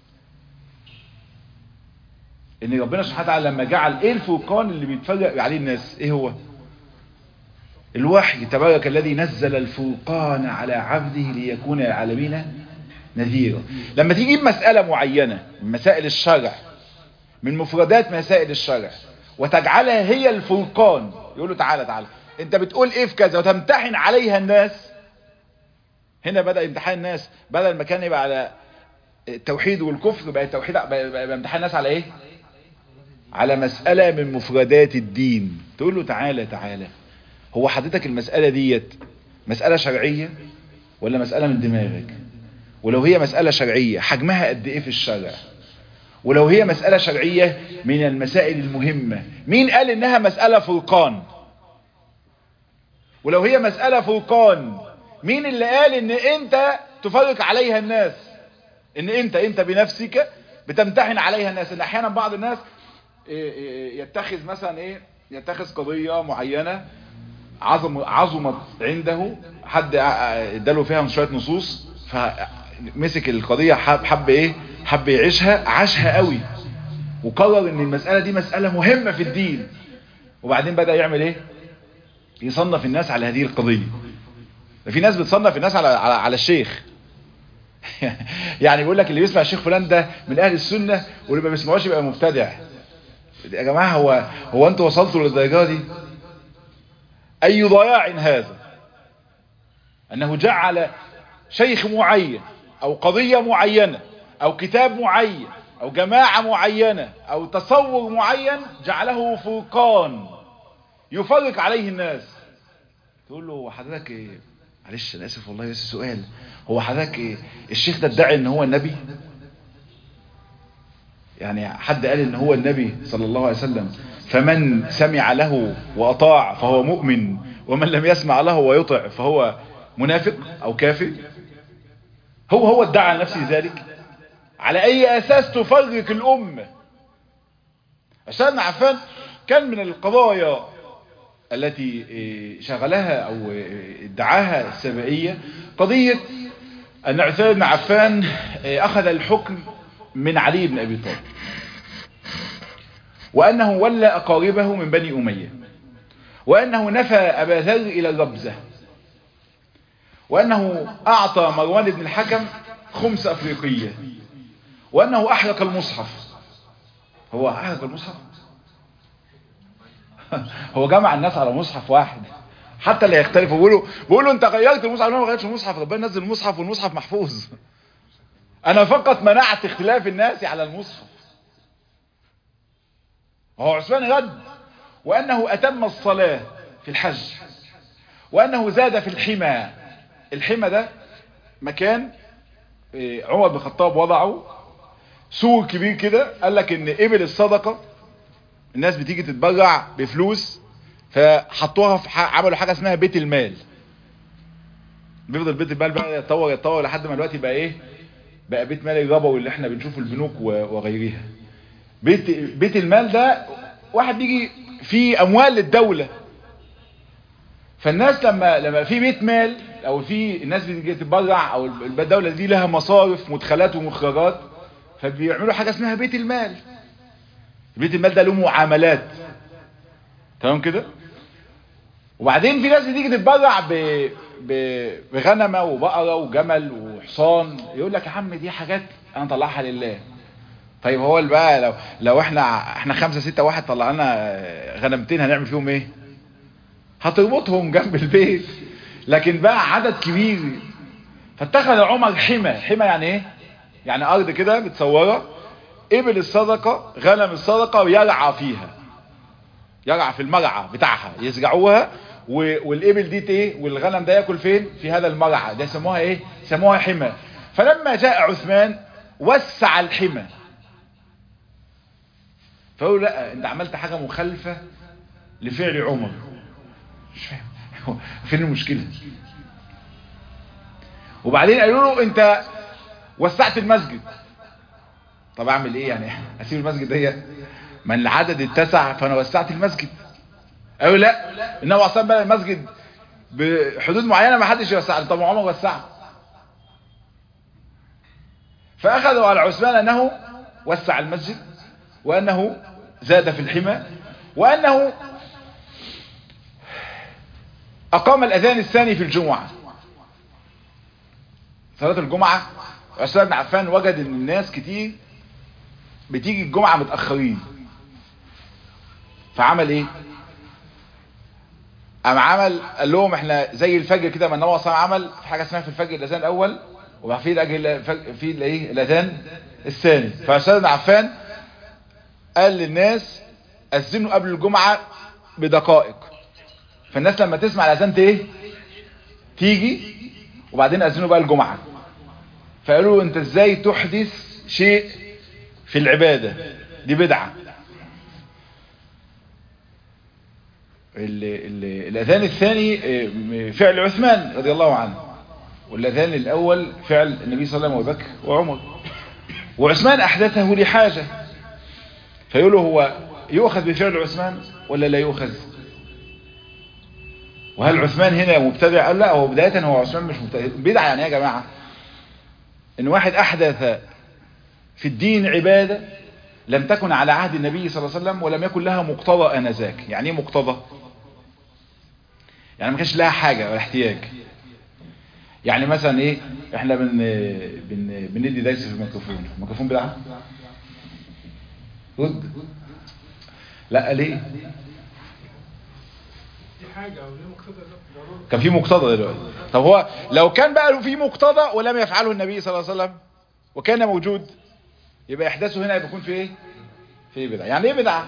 ان ربنا سبحانه وتعالى لما جعل ايه الفرقان اللي بيتفرق عليه الناس؟ ايه هو؟ الوحي. تبارك الذي نزل الفرقان على عبده ليكون للعالمين نذيرا. لما تجيب مسألة معينة من مسائل الشرع، من مفردات مسائل الشرع، وتجعلها هي الفرقان، يقولوا تعالى تعالى انت بتقول ايه في كذا، وتمتحن عليها الناس. هنا بدأ امتحان الناس، بدل ما كان يبقى على التوحيد والكفر، بقى التوحيد بقى امتحان الناس على ايه؟ على مسألة من مفردات الدين. تقول له تعالى تعالى هو حضرتك المسألة ديت مسألة شرعية ولا مسألة من دماغك؟ ولو هي مسألة شرعية حجمها قد ايه في الشرع؟ ولو هي مسألة شرعية من المسائل المهمة، مين قال انها مسألة فرقان؟ ولو هي مسألة فرقان، مين اللي قال ان انت تفرق عليها الناس؟ ان انت انت بنفسك بتمتحن عليها الناس. ان احيانا بعض الناس يتخذ مثلا ايه يتخذ قضية معينة عظم عظمت عنده، حد اداله فيها شوية نصوص، فمسك القضية حب, حب ايه حب يعيشها، عاشها قوي، وقرر ان المسألة دي مسألة مهمة في الدين. وبعدين بدأ يعمل ايه؟ يصنف الناس على هذه القضية. في ناس بتصنف الناس على على, على الشيخ يعني بيقول لك اللي بيسمع الشيخ فلان ده من اهل السنة واللي ما بيسمعوش يبقى مبتدع. يا جماعة هو هو انتوا وصلتوا للدرجة دي؟ اي ضياع هذا، انه جعل شيخ معين او قضية معينة او كتاب معين او جماعة معينة او تصور معين جعله فرقان يفرق عليه الناس. تقول له هو حضرتك ايه؟ معلش انا اسف والله بس سؤال، هو حضرتك ايه الشيخ ده ادعي ان هو النبي؟ يعني حد قال ان هو النبي صلى الله عليه وسلم فمن سمع له واطاع فهو مؤمن ومن لم يسمع له ويطع فهو منافق او كافر؟ هو هو ادعى نفسه ذلك؟ على اي اساس تفرق الامة؟ عشان عفان كان من القضايا التي شغلها او ادعاها السبائية قضية ان عثمان بن عفان اخذ الحكم من علي بن ابي طالب، وانه ولى اقاربه من بني امية، وانه نفى ابا ذر الى الربزة، وانه اعطى مروان بن الحكم خمس افريقية، وانه احرق المصحف. هو احرق المصحف؟ هو جمع الناس على مصحف واحد حتى لا يختلفوا. بيقولوا بيقولوا انت غيرت المصحف. انا ما غيرتش المصحف، ربنا نزل المصحف والمصحف محفوظ. انا فقط منعت اختلاف الناس على المصحف. هو عثمان رد وانه اتم الصلاة في الحج، وانه زاد في الحمى. الحمى ده مكان عمر بن الخطاب وضعه سور كبير كده، قال لك ان ابل الصدقة الناس بتيجي تتبرع بفلوس، فحطوها في ح... عملوا حاجة اسمها بيت المال. بيفضل بيت المال بقى يتطور يتطور لحد ما دلوقتي بقى ايه؟ بقى بيت مال الربوي اللي احنا بنشوفه البنوك وغيرها. بيت بيت المال ده واحد بيجي فيه اموال للدولة، فالناس لما لما في بيت مال او في الناس بتيجي تتبرع او الدولة دي لها مصارف مدخلات ومخرجات، فبيعملوا حاجة اسمها بيت المال. بيت المال ده له معاملات، تمام كده؟ وبعدين في ناس بتيجي تتبرع ب... ب... بغنمه وبقره وجمل وحصان، يقول لك يا عم دي حاجات انا طلعها لله. طيب هو بقى لو لو احنا احنا خمسة ستة واحد طلعنا غنمتين هنعمل فيهم ايه؟ هتربطهم جنب البيت. لكن بقى عدد كبير، فاتخذ عمر حمى. حمى يعني ايه؟ يعني ارض كده متصوره، ابل الصدقة غنم الصدقة ويرعى فيها، يرعى في المرعى بتاعها، يزرعوها والابل دي ايه والغنم ده ياكل فين؟ في هذا المرعى ده سموها ايه؟ سموها حمى. فلما جاء عثمان وسع الحمى، فقالوا لا انت عملت حاجة مخالفة لفعل عمر. مش فاهم فين المشكلة. وبعدين قالوا له انت وسعت المسجد. طب اعمل ايه يعني؟ اسيب المسجد ده؟ من العدد اتسع فانا وسعت المسجد. قالوا لا النبي عليه الصلاه والسلام المسجد بحدود معينه ما حدش يوسعها. طب عمر وسعها. فاخذوا على عثمان انه وسع المسجد، وانه زاد في الحمى، وانه اقام الاذان الثاني في الجمعه. صلاه الجمعه عثمان بن عفان وجد ان الناس كتير بتيجي الجمعة متأخرين، فعمل ايه؟ قام عمل قال لهم احنا زي الفجر كده، ما النبي صلى الله عليه وسلم عمل في حاجة اسمها في الفجر الاذان الاول وبعد في الاجل في الايه الاذان الثاني. فعثمان بن عفان قال للناس اذنوا قبل الجمعة بدقائق، فالناس لما تسمع الاذان ايه تيجي، وبعدين اذنوا بقى الجمعة. فقالوا انت ازاي تحدث شيء في العبادة؟ دي بدعة. الاذان الثاني فعل عثمان رضي الله عنه، والاذان الاول فعل النبي صلى الله عليه وسلم وابو بكر وعمر، وعثمان احدثه لحاجة. فيقولوا هو يؤخذ بفعل عثمان ولا لا يؤخذ؟ وهل عثمان هنا مبتدع؟ قال لا، هو بداية هو عثمان مش مبتدع. بدعة يعني يا جماعة ان واحد احدث في الدين عبادة لم تكن على عهد النبي صلى الله عليه وسلم ولم يكن لها مقتضى انذاك. يعني ايه مقتضى؟ يعني ما كانش لها حاجة ولا احتياج. يعني مثلا ايه، احنا بن بن بندي درس في الميكروفون، الميكروفون بدعة؟ رد. لا ليه؟ دي حاجة وليه مقتضى ضروري. كان في مقتضى دلوقتي. طب هو لو كان بقى في مقتضى ولم يفعله النبي صلى الله عليه وسلم وكان موجود، يبقى احداثه هنا بيكون في ايه؟ في بدعة. يعني ايه بدعة؟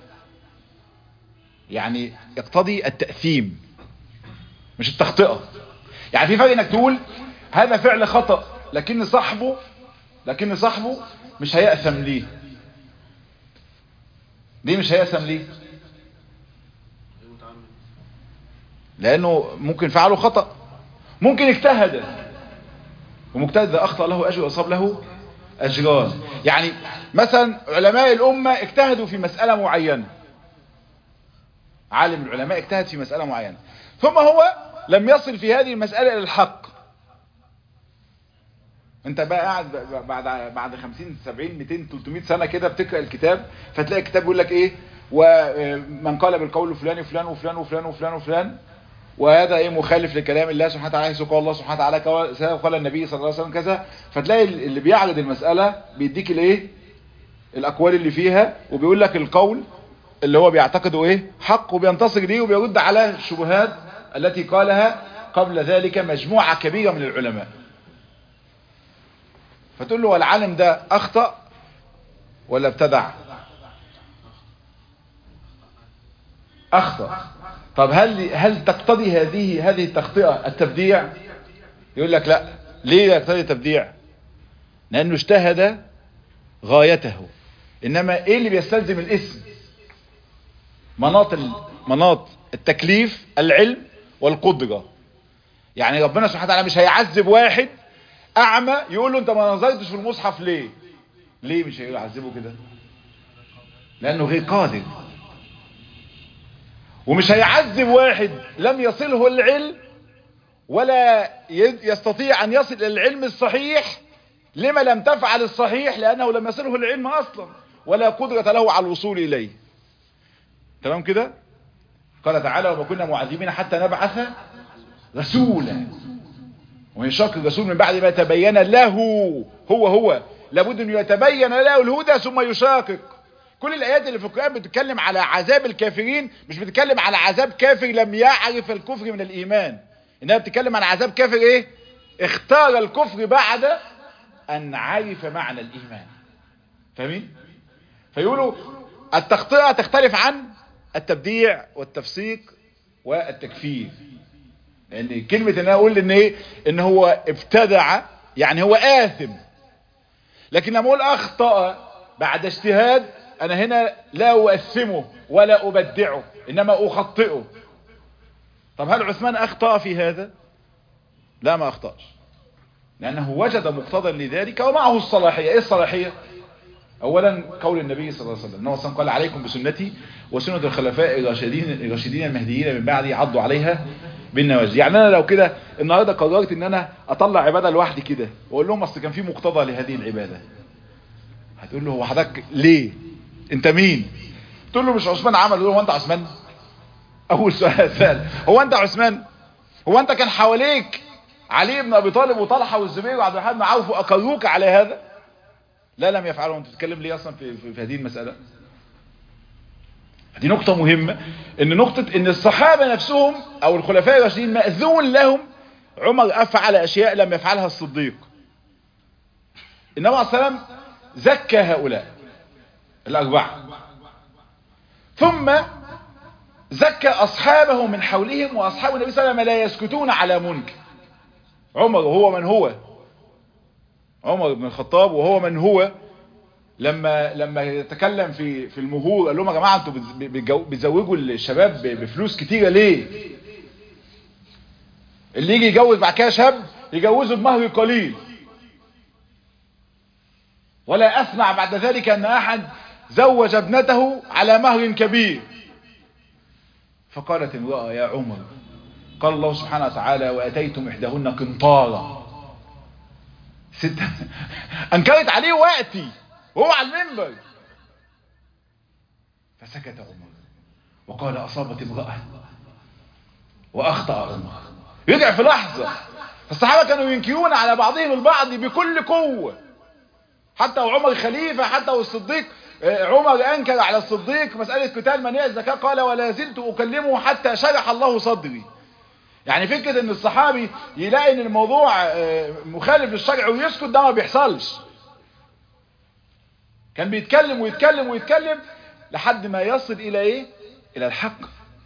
يعني يقتضي التأثيم مش التخطئة. يعني في فرق انك تقول هذا فعل خطأ لكن صاحبه لكن صاحبه مش هيأثم ليه. ليه مش هيأثم ليه؟ لانه ممكن فعله خطأ، ممكن اجتهد، ومجتهد اذا اخطأ له اجر واصاب له اجران. يعني مثلا علماء الامة اجتهدوا في مسألة معينة، عالم العلماء اجتهد في مسألة معينة ثم هو لم يصل في هذه المسألة الى الحق. انت بقى قاعد بعد بعد خمسين سبعين مئتين ثلاثمئة سنة كده بتقرأ الكتاب، فتلاقي الكتاب بيقول لك ايه، ومن قال بالقول فلان وفلان وفلان وفلان وفلان وفلان وهذا ايه مخالف لكلام الله سبحانه وتعالى، حيث قال الله سبحانه وتعالى قال النبي صلى الله عليه وسلم كذا. فتلاقي اللي بيعرض المسألة بيديك الايه الاقوال اللي فيها، وبيقول لك القول اللي هو بيعتقده ايه حق، وبينتصر ليه وبيرد على الشبهات التي قالها قبل ذلك مجموعة كبيرة من العلماء. فتقول له والعالم ده اخطأ ولا ابتدع؟ اخطأ. طب هل هل تقتضي هذه هذه التخطئة التبديع؟ يقول لك لا. ليه يقتضي التبديع؟ لانه اجتهد غايته. انما ايه اللي بيستلزم الاسم؟ مناط مناط التكليف العلم والقدرة. يعني ربنا سبحانه وتعالى مش هيعذب واحد اعمى يقول له انت ما نظرتش في المصحف ليه؟ ليه مش هيعذبه كده؟ لانه غير قادر. ومش هيعذب واحد لم يصله العلم ولا يستطيع ان يصل الى العلم الصحيح لما لم تفعل الصحيح، لانه لم يصله العلم اصلا ولا قدرة له على الوصول اليه. تمام كده؟ قال تعالى وما كنا معذبين حتى نبعث رسولا ومن شاق الرسول من بعد ما تبين له هو هو لابد ان يتبين له الهدى ثم يشاقق. كل الايات اللي في القرآن بتتكلم على عذاب الكافرين، مش بتتكلم على عذاب كافر لم يعرف الكفر من الايمان، انها بتتكلم عن عذاب كافر ايه اختار الكفر بعد ان عرف معنى الايمان. فاهمين؟ فيقولوا التخطئة تختلف عن التبديع والتفسيق والتكفير. لان يعني كلمة ان انا اقول ان ايه ان هو ابتدع يعني هو آثم، لكن لما اقول اخطأ بعد اجتهاد انا هنا لا اؤثمه ولا ابدعه انما اخطئه. طب هل عثمان اخطأ في هذا؟ لا ما اخطأش، لانه وجد مقتضى لذلك ومعه الصلاحية. ايه الصلاحية؟ اولا قول النبي صلى الله عليه وسلم انه قال عليكم بسنتي وسنة الخلفاء الراشدين الراشدين المهديين من بعدي عضوا عليها بالنواجذ. يعني انا لو كده النهارده قررت ان انا اطلع عبادة لوحدي كده واقول لهم اصل كان في مقتضى لهذه العبادة، هتقول له هو حضرتك ليه؟ انت مين؟ تقول له مش عثمان عمل. هو انت عثمان؟ اول سؤال سأل هو انت عثمان؟ هو انت كان حواليك علي بن ابي طالب وطلحه والزبير وعبد الرحمن بن عوف واقروك على هذا؟ لا لم يفعلوا. انت بتتكلم ليه اصلا في, في, في هذه المسألة؟ دي نقطة مهمة، ان نقطة ان الصحابة نفسهم او الخلفاء الراشدين مأذون لهم. عمر افعل اشياء لم يفعلها الصديق. النبي عليه الصلاة والسلام زكى هؤلاء الاربعة ثم زكى اصحابه من حولهم، واصحاب النبي صلى الله عليه وسلم لا يسكتون على منكر. عمر وهو من هو عمر بن الخطاب وهو من هو لما لما يتكلم في في المهور قال لهم يا جماعه انتوا بتزوجوا الشباب بفلوس كتيره ليه؟ اللي يجي يجوز بعد كده شاب يجوزه بمهر قليل، ولا اسمع بعد ذلك ان احد زوج ابنته على مهر كبير. فقالت امرأة يا عمر قال الله سبحانه وتعالى واتيتم احداهن قنطارا. ستة انكرت عليه وقتي وهو على المنبر. فسكت عمر وقال اصابت امرأة واخطأ عمر، رجع في لحظة. فالصحابة كانوا ينكرون على بعضهم البعض بكل قوة، حتى وعمر خليفة، حتى والصديق عمر انكر على الصديق مسألة قتال منيع الزكاة، قال ولا زلت اكلمه حتى شرح الله صدري. يعني فكرة ان الصحابي يلاقي ان الموضوع مخالف للشرع ويسكت، ده ما بيحصلش. كان بيتكلم ويتكلم ويتكلم لحد ما يصل الى ايه؟ الى الحق.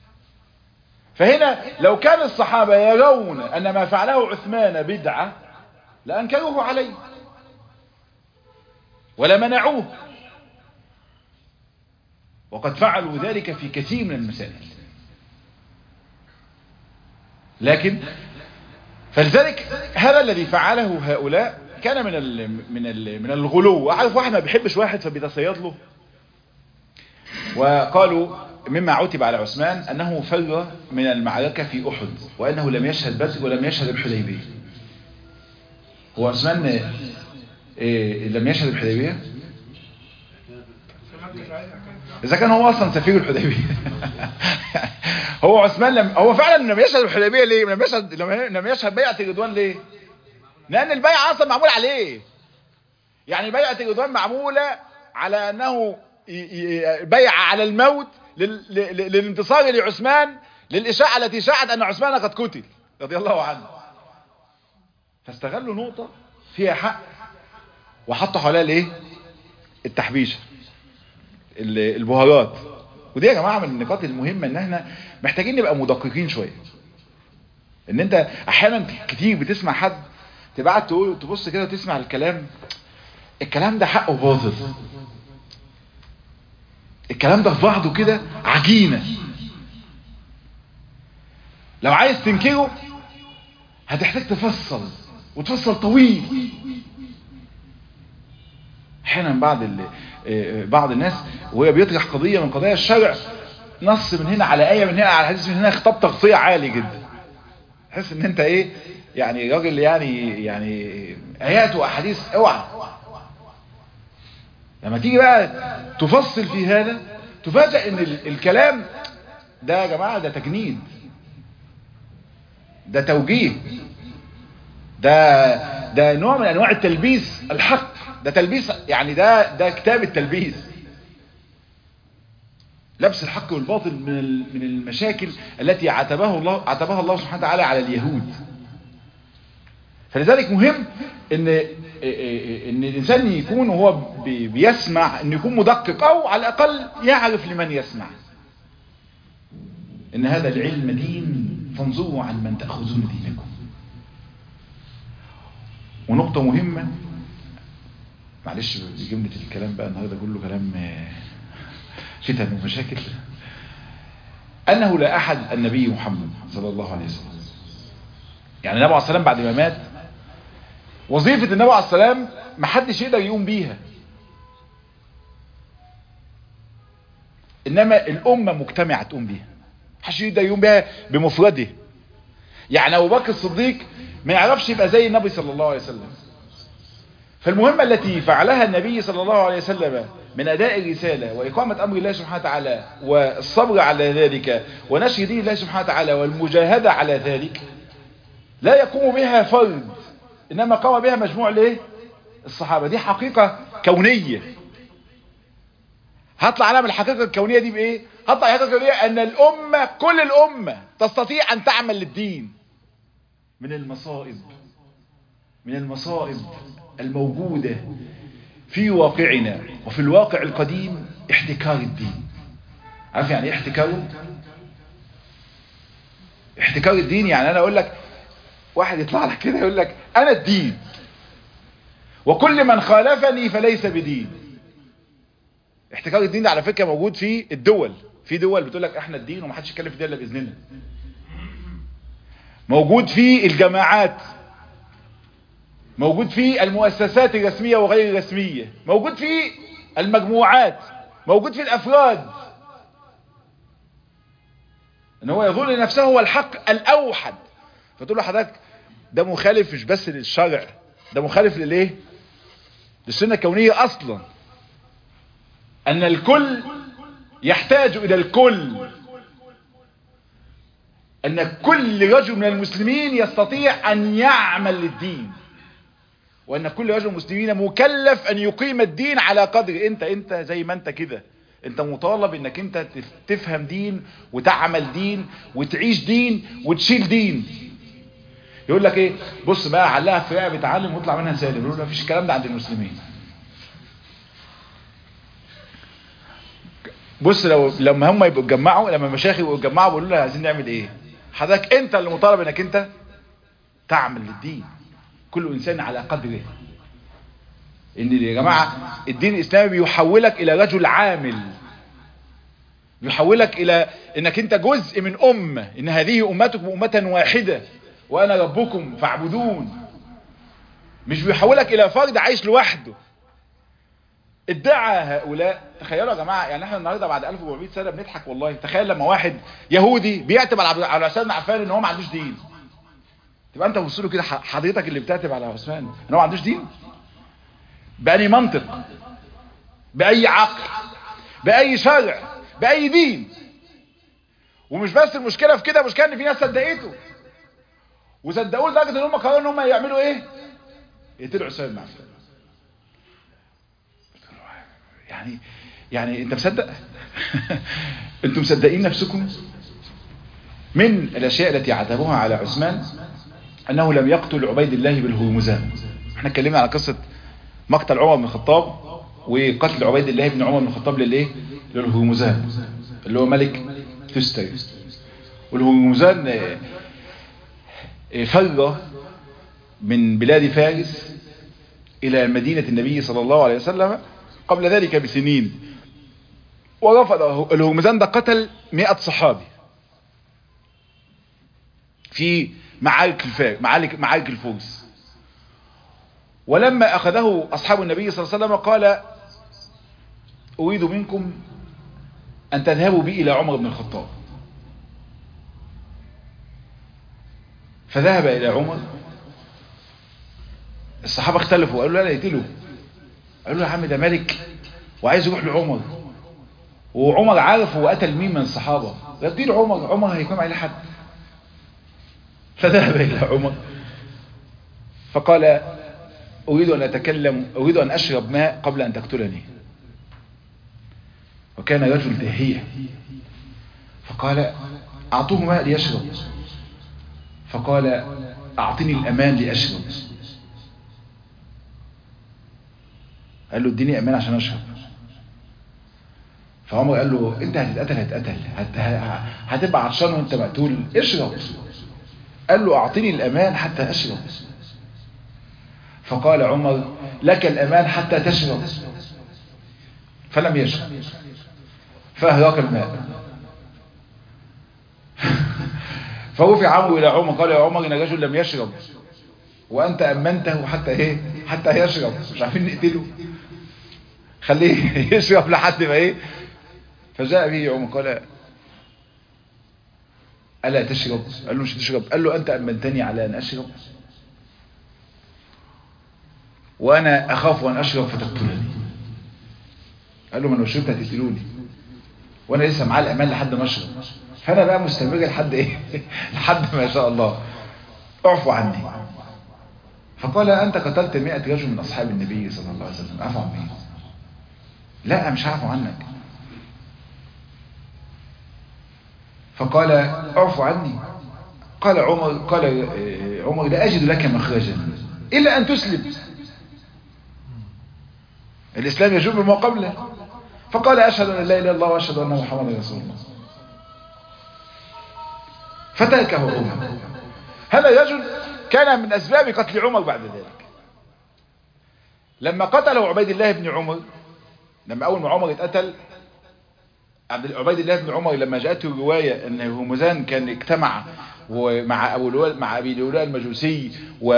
فهنا لو كان الصحابة يرون ان ما فعله عثمان بدعة لانكروه عليه ولا منعوه، وقد فعلوا ذلك في كثير من المسائل. لكن فلذلك هذا الذي فعله هؤلاء كان من ال من ال من الغلو. عارف واحد ما بيحبش واحد فبيتصيد له، وقالوا مما عتب على عثمان انه فر من المعركة في احد وانه لم يشهد بدر ولم يشهد الحديبية. هو عثمان إيه لم يشهد الحديبية؟ اذا كان هو اصلا سفير الحديبية هو عثمان لم هو فعلا لم يشهد الحديبية ليه؟ لم يشهد لم يشهد بيعة الرضوان ليه؟ لان البيعة اصلا معمول عليه. يعني بيعة الرضوان معمولة على انه بيع على الموت للانتصار لعثمان، للاشاعة التي شاعت ان عثمان قد قتل رضي الله عنه. فاستغلوا نقطة فيها حق وحطوا حواليها الايه؟ التحبيشة، البهارات. ودي يا جماعة من النقاط المهمة ان احنا محتاجين نبقى مدققين شوية. ان انت احيانا كتير بتسمع حد تبعت تقول تبص كده وتسمع الكلام، الكلام ده حقه باطل، الكلام ده في بعضه كده عجينة، لو عايز تنكره هتحتاج تفصل وتفصل طويل. احيانا بعض بعض الناس وهي بيطرح قضية من قضايا الشرع، نص من هنا على آية من هنا على حديث من هنا، خطاب تغطية عالي جدا، تحس ان انت ايه يعني راجل يعني يعني آيات وأحاديث. اوعى لما تيجي بقى تفصل في هذا تفاجأ ان الكلام ده يا جماعة ده تجنيد، ده توجيه، ده ده نوع من انواع التلبيس الحق، ده تلبيس، يعني ده ده كتاب التلبيس، لبس الحق والباطل من من المشاكل التي عتبها الله عتبها الله سبحانه وتعالى على اليهود. فلذلك مهم ان ان الانسان يكون وهو بيسمع ان يكون مدقق، او على الاقل يعرف لمن يسمع ان هذا العلم دين فانظروا عن من تأخذون دينكم. ونقطة مهمة، معلش بجملة الكلام بقى النهاردة كله كلام فتن ومشاكل، انه لا احد النبي محمد صلى الله عليه وسلم. يعني النبي عليه الصلاة والسلام بعد ما مات وظيفة النبي عليه الصلاة والسلام ما حدش يقدر يقوم بيها، انما الامة مجتمعة تقوم بيها، محدش يقدر يقوم بيها بمفرده. يعني ابو بكر الصديق ما يعرفش يبقى زي النبي صلى الله عليه وسلم. فالمهمة التي فعلها النبي صلى الله عليه وسلم من اداء الرسالة واقامة امر الله سبحانه وتعالى والصبر على ذلك ونشر دين الله سبحانه وتعالى والمجاهدة على ذلك، لا يقوم بها فرد، انما قام بها مجموع ليه؟ الصحابة. دي حقيقة كونية. هطلع انا من الحقيقة الكونية دي بايه؟ هطلع الحقيقة الكونية ان الامة كل الامة تستطيع ان تعمل للدين. من المصائب من المصائب الموجودة في واقعنا وفي الواقع القديم احتكار الدين. عارف يعني ايه احتكاره؟ احتكار الدين يعني انا اقول لك واحد يطلع لك كده يقول لك انا الدين وكل من خالفني فليس بدين. احتكار الدين ده على فكرة موجود في الدول، في دول بتقول لك احنا الدين ومحدش يتكلم في ده الا باذننا. موجود في الجماعات، موجود في المؤسسات الرسمية وغير الرسمية، موجود في المجموعات، موجود في الافراد، ان هو يظن لنفسه هو الحق الاوحد. فتقول له حضرتك ده مخالف مش بس للشرع، ده مخالف لليه؟ للسنة الكونية اصلا، ان الكل يحتاج الى الكل. ان كل رجل من المسلمين يستطيع ان يعمل للدين، وان كل رجل من المسلمين مكلف ان يقيم الدين على قدر انت انت زي ما انت كده. انت مطالب انك انت تفهم دين وتعمل دين وتعيش دين وتشيل دين. يقول لك ايه، بص بقى علقها في رقبه بتعلم واطلع منها سالم. يقول له مفيش الكلام ده عند المسلمين. بص لو لما هم يبقوا اتجمعوا، لما المشايخ يبقوا اتجمعوا بيقولوا له عايزين نعمل ايه، حضرتك انت اللي مطالب انك انت تعمل للدين، كل انسان على قدره. ان يا جماعه الدين الاسلامي بيحولك الى رجل عامل، بيحولك الى انك انت جزء من امه، ان هذه امتكم امه واحده وانا ربكم فاعبدون. مش بيحولك الى فرد عايش لوحده. ادعى هؤلاء، تخيلوا يا جماعه، يعني احنا النهارده بعد ألف وأربعمائة سنه بنضحك والله. تخيل لما واحد يهودي بيعتب على على عثمان بن عفان ان هو ما عندوش دين، تبقى انت بص له كده، حضرتك اللي بتعتب على عثمان ان هو ما عندوش دين؟ بأي منطق؟ بأي عقل؟ بأي شرع؟ بأي دين؟ ومش بس المشكله في كده، المشكله ان في ناس صدقته وصدقوه لدرجه ان هم قرروا ان هم يعملوا ايه؟ يقتلوا عثمان بن عفان. يعني يعني انت مصدق؟ انتم مصدقين نفسكم؟ من الاشياء التي عتبوها على عثمان انه لم يقتل عبيد الله بالهرمزان. احنا اتكلمنا على قصه مقتل عمر بن الخطاب وقتل عبيد الله بن عمر بن الخطاب للايه؟ للهرمزان اللي هو ملك تستري. والهرمزان فر من بلاد فارس الى مدينه النبي صلى الله عليه وسلم قبل ذلك بسنين، ورفض. الهرمزان ده قتل مئة صحابي في معارك الفارس، معارك معارك الفرس. ولما اخذه اصحاب النبي صلى الله عليه وسلم قال اريد منكم ان تذهبوا بي الى عمر بن الخطاب. فذهب الى عمر. الصحابه اختلفوا، قالوا لا لا يقتلوا. قالوا له يا عم ده ملك وعايز يروح لعمر، وعمر عارف هو قتل مين من الصحابه، يقتل عمر، عمر هيقوم عليه حد. فذهب الى عمر فقال اريد ان اتكلم، اريد ان اشرب ماء قبل ان تقتلني. وكان رجل دهية، فقال اعطوه ماء ليشرب. فقال اعطني الامان لاشرب. قال له اديني امان عشان اشرب. فعمر قال له انت هتتقتل هتتقتل هت... هتبقى عطشان وانت مقتول، اشرب. قال له اعطني الامان حتى اشرب. فقال عمر لك الامان حتى تشرب. فلم يشرب فاهراق الماء. فرفع عمرو الى عمر قال يا عمر ان الرجل لم يشرب وانت امنته حتى ايه؟ حتى يشرب. مش عارفين نقتله، خليه يشرب لحد ما ايه. فجاء به عمر قال الا تشرب؟ قال له مش تشرب. قال له انت امنتني على ان اشرب وانا اخاف ان اشرب فتقتلني. قال له ما لو شربت هتقتلوني وانا لسه معاه الامان لحد ما اشرب، فانا بقى مستمر لحد ايه؟ لحد ما شاء الله. اعفو عني. فقال انت قتلت مئة رجل من اصحاب النبي صلى الله عليه وسلم، اعفو عن مين؟ لا مش هعفو عنك. فقال اعفو عني. قال عمر قال عمر لا اجد لك مخرجا الا ان تسلم. الاسلام يجوب ما قبله. فقال اشهد ان لا اله الا الله واشهد ان محمدا رسول الله. فتركه عمر. هذا الرجل كان من اسباب قتل عمر بعد ذلك. لما قتله عبيد الله بن عمر، لما اول ما عمر اتقتل، عبيد الله بن عمر لما جاءته الروايه ان هرمزان كان اجتمع ومع ابو لؤلؤ مع ابي لؤلؤ المجوسي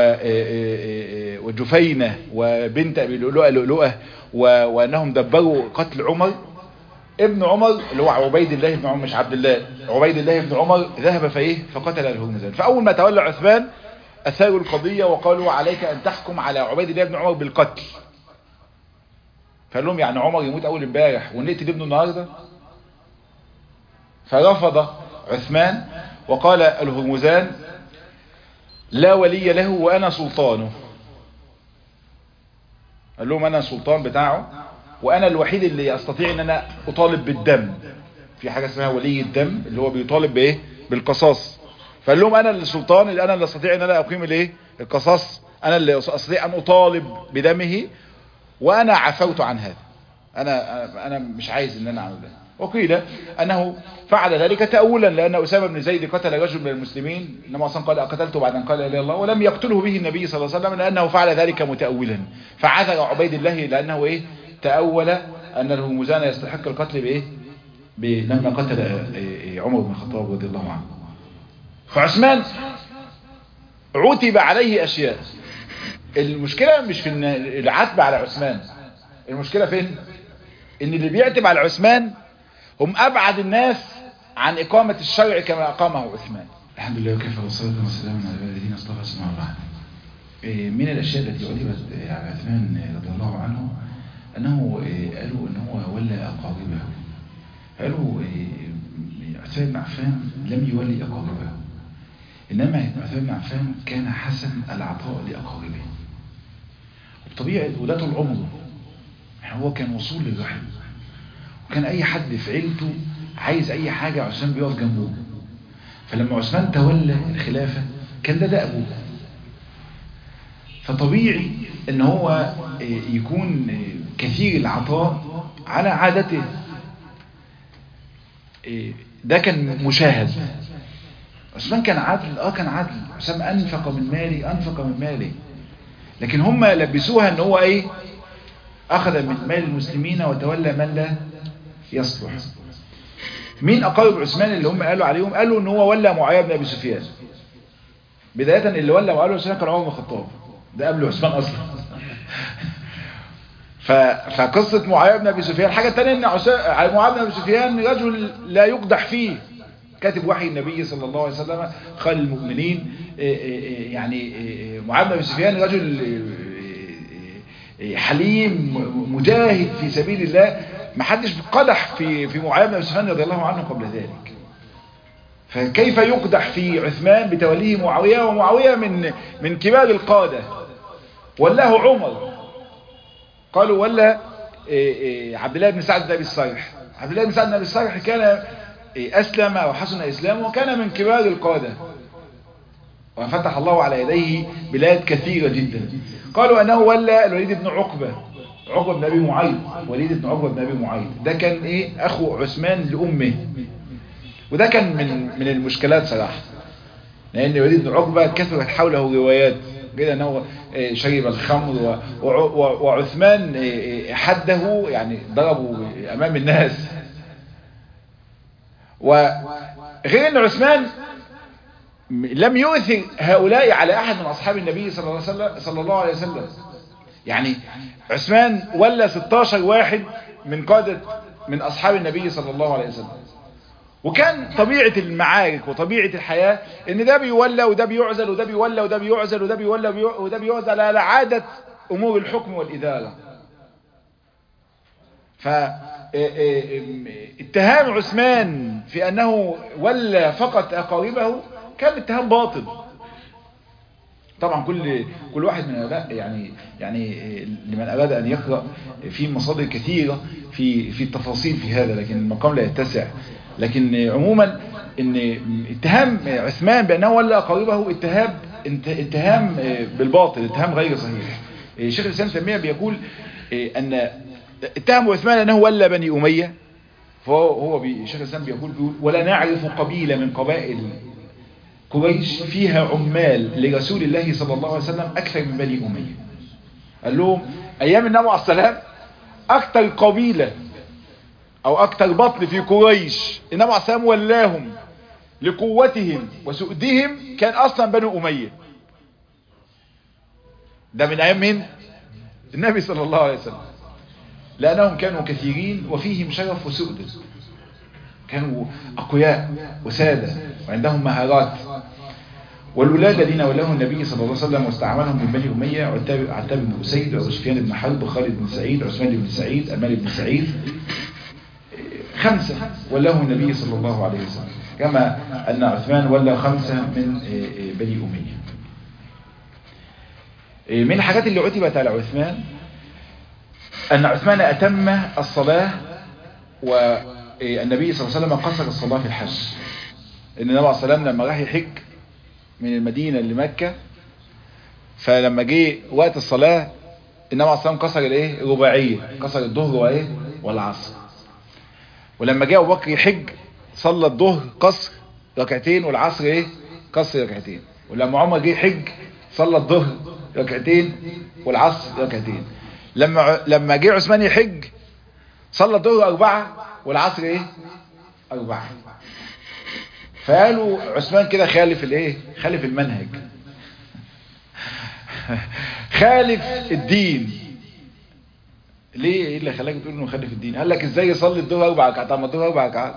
وجفينه وبنت ابي لؤلؤ لؤلؤه وانهم دبروا قتل عمر. ابن عمر اللي هو عبيد الله بن عمر مش عبد الله، عبيد الله بن عمر ذهب فايه فقتل الهرمزان. فاول ما تولى عثمان اثاروا القضيه وقالوا عليك ان تحكم على عبيد الله بن عمر بالقتل. فقال لهم يعني عمر يموت اول امبارح ونقتل ابنه النهارده؟ فرفض عثمان وقال الهرمزان لا ولي له وأنا سلطانه. قال لهم أنا سلطان بتاعه وأنا الوحيد اللي أستطيع أن أنا أطالب بالدم. في حاجة اسمها ولي الدم اللي هو بيطالب بإيه؟ بالقصاص. فقال لهم أنا السلطان اللي أنا اللي أستطيع أن أنا أقيم الإيه؟ القصاص، أنا اللي أستطيع أن أطالب بدمه وأنا عفوت عن هذا. أنا أنا مش عايز أن أنا أعمل ده. وقيل أنه فعل ذلك تأولا لأن أسامة بن زيد قتل رجل من المسلمين، إنما أصلا قال أقتلته بعد أن قال لا إله إلا الله، ولم يقتله به النبي صلى الله عليه وسلم لأنه فعل ذلك متأولا. فعذر عبيد الله لأنه إيه؟ تأول أن الهرمزان يستحق القتل بإيه؟ لما قتل عمر بن الخطاب رضي الله عنه. فعثمان عتب عليه أشياء. المشكلة مش في العتب على عثمان، المشكلة فين؟ إن اللي بيعتب على عثمان هم أبعد الناس عن إقامة الشرع كما أقامه عثمان. الحمد لله وكفى والصلاة والسلام على الذين اصطفى ثم بعد. من الأشياء التي عتبت على عثمان رضي الله عنه أنه قالوا أنه ولى أقاربه. قالوا عثمان بن عفان لم يولي أقاربه، إنما عثمان بن عفان كان حسن العطاء لأقاربه. وبطبيعة وده طول عمره هو كان وصول للرحم، وكان أي حد في عيلته عايز أي حاجة عثمان بيقف جنبه. فلما عثمان تولى الخلافة كان ده ده أبوه، فطبيعي ان هو يكون كثير العطاء على عادته. ده كان مشاهد. عثمان كان عادل، اه كان عادل. عثمان انفق من مالي انفق من مالي، لكن هم لبسوها ان هو ايه؟ اخذ من مال المسلمين وتولى من لا يصلح. مين اقارب عثمان اللي هم قالوا عليهم؟ قالوا ان هو ولى معاويه بن ابي سفيان. بدايه اللي ولى معاويه بن ابي سفيان كان عمر بن الخطاب، ده قبل عثمان اصلا. ف... فقصة معاوية بن ابي سفيان. الحاجة الثانية ان عسا... معاوية بن ابي سفيان رجل لا يقدح فيه، كاتب وحي النبي صلى الله عليه وسلم، خال المؤمنين. يعني معاوية بن ابي سفيان رجل حليم مجاهد في سبيل الله، ما حدش قدح في في معاوية بن ابي سفيان رضي الله عنه قبل ذلك. فكيف يقدح في عثمان بتوليه معاوية، ومعاوية من من كبار القادة. ولاه عمر، قالوا ولا عبد الله بن سعد بن ابي الصالح. عبد الله بن سعد بن ابي الصالح كان اسلم او حسن اسلامه وكان من كبار القادة، وفتح الله على يديه بلاد كثيرة جدا. قالوا انه ولا الوليد بن عقبة، عقبة بن ابي معيط، وليد بن عقبة بن ابي معيط. ده كان ايه؟ اخو عثمان لامه. وده كان من من المشكلات صراحة، لان وليد بن عقبة كثرت حوله روايات كده انه شرب الخمر، وعثمان حده يعني ضربه امام الناس. وغير ان عثمان لم يؤثر هؤلاء على احد من اصحاب النبي صلى الله عليه وسلم. يعني عثمان ولا ستاشر واحد من قادة من اصحاب النبي صلى الله عليه وسلم، وكان طبيعة المعارك وطبيعة الحياة ان ده بيولى وده بيعزل وده بيولى وده بيعزل وده بيولى وده بيعزل على عادة امور الحكم والادارة. فاتهام عثمان في انه ولى فقط اقاربه كان اتهام باطل. طبعا كل كل واحد من هؤلاء يعني يعني لمن اراد ان يقرأ في مصادر كثيرة في في التفاصيل في هذا، لكن المقام لا يتسع. لكن عموما ان اتهام عثمان بانه ولى اقاربه اتهام اتهام بالباطل، اتهام غير صحيح. شيخ الاسلام ابن تيمية بيقول ان اتهم عثمان انه ولى بني اميه، فهو هو شيخ الاسلام بيقول بيقول ولا نعرف قبيله من قبائل قريش فيها عمال لرسول الله صلى الله عليه وسلم اكثر من بني اميه. قال لهم ايام النبي عليه السلام اكثر قبيله او اكثر بطن في قريش النبي عليه السلام ولاهم لقوتهم وسؤدهم كان اصلا بنو اميه. ده من ايام مين؟ النبي صلى الله عليه وسلم، لانهم كانوا كثيرين وفيهم شرف وسؤدة، كانوا اقوياء وسادة وعندهم مهارات. والولاد الذين ولاهم النبي صلى الله عليه وسلم واستعملهم من بني اميه عتاب بن اسيد وابو سفيان بن حرب وخالد بن سعيد وعثمان بن سعيد أمال بن سعيد، خمسة ولاهم النبي صلى الله عليه وسلم. كما أن عثمان ولى خمسة من بني أمية. من الحاجات اللي عتبت على عثمان أن عثمان أتم الصلاة، والنبي صلى الله عليه وسلم قصر الصلاة في الحج. إن النبي صلى الله عليه وسلم لما راح يحج من المدينة لمكة، فلما جه وقت الصلاة النبي عليه الصلاة والسلام كسر الايه الرباعية، كسر الظهر وايه والعصر. ولما جه ابو بكر يحج صلى الظهر قصر ركعتين والعصر ايه قصر ركعتين. ولما عمر جه يحج صلى الظهر ركعتين والعصر ركعتين. لما لما جه عثمان يحج صلى الظهر أربعة والعصر ايه أربعة. فقالوا عثمان كده خالف الايه خالف المنهج، خالف الدين. ليه؟ ايه اللي خلاك تقول انه خالف الدين؟ قال لك ازاي يصلي الظهر اربع ركعات؟ ما الظهر اربع ركعات.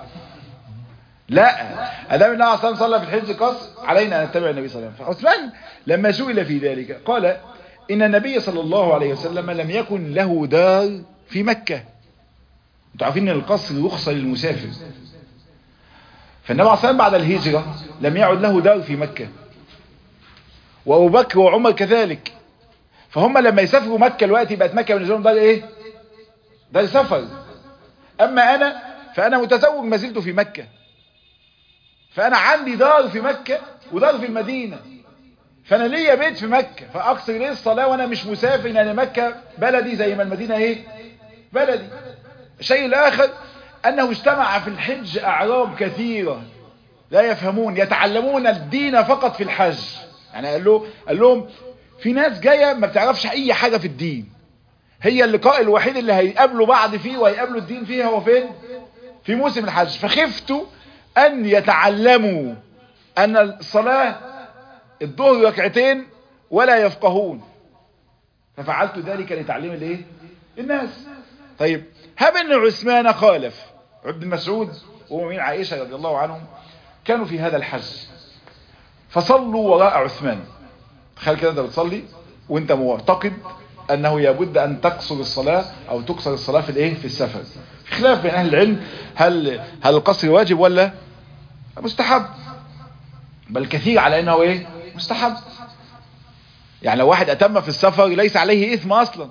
لا، ادام النبي صلى الله عليه وسلم صلى في الحج قصر علينا ان نتبع النبي صلى الله عليه وسلم. فعثمان لما سئل في ذلك قال ان النبي صلى الله عليه وسلم لم يكن له دار في مكة. انتوا عارفين ان القصر رخصة للمسافر، فالنبي عليه الصلاة والسلام بعد الهجرة لم يعد له دار في مكة، وابو بكر وعمر كذلك. فهم لما يسافروا مكة الوقت بقت مكة بالنسبة لهم دار ايه دار سفر. اما انا فانا متزوج ما زلت في مكة، فانا عندي دار في مكة ودار في المدينة، فانا ليا بيت في مكة، فاقصر ليه الصلاة وانا مش مسافر، لان مكة بلدي زي ما المدينة ايه بلدي. الشيء الاخر انه اجتمع في الحج اعراب كثيرة لا يفهمون، يتعلمون الدين فقط في الحج. يعني قال له قال لهم في ناس جاية ما بتعرفش اي حاجة في الدين، هي اللقاء الوحيد اللي هيقابلوا بعض فيه وهيقابلوا الدين فيه هو فين؟ في موسم الحج. فخفتوا ان يتعلموا ان الصلاة الظهر ركعتين ولا يفقهون، ففعلت ذلك لتعليم الايه الناس. طيب هب ان عثمان خالف ابن مسعود ومؤمن عائشة رضي الله عنهم كانوا في هذا الحج فصلوا وراء عثمان. تخيل كده انت بتصلي وانت معتقد انه يبد ان تقصر الصلاة او تقصر الصلاة في الايه في السفر. خلاف بين اهل العلم هل هل القصر واجب ولا مستحب، بل كثير على انه ايه مستحب. يعني لو واحد اتم في السفر ليس عليه اثم اصلا.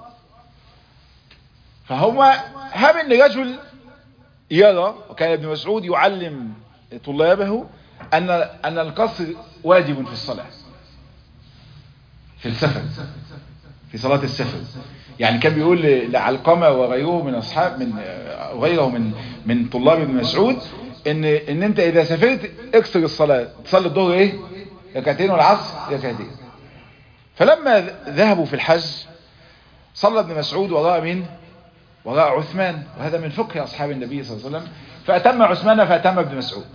فهم هب ان رجل يرى، وكان ابن مسعود يعلم طلابه ان ان القصر واجب في الصلاة في السفر، في صلاة السفر. يعني كان بيقول لعلقمة وغيره من اصحاب من غيره من من طلاب ابن مسعود ان ان انت اذا سافرت اكسر الصلاة، تصلي الظهر ايه ركعتين والعصر ركعتين. فلما ذهبوا في الحج صلى ابن مسعود وراء مين؟ وراء عثمان، وهذا من فقه اصحاب النبي صلى الله عليه وسلم. فاتم عثمان فاتم ابن مسعود.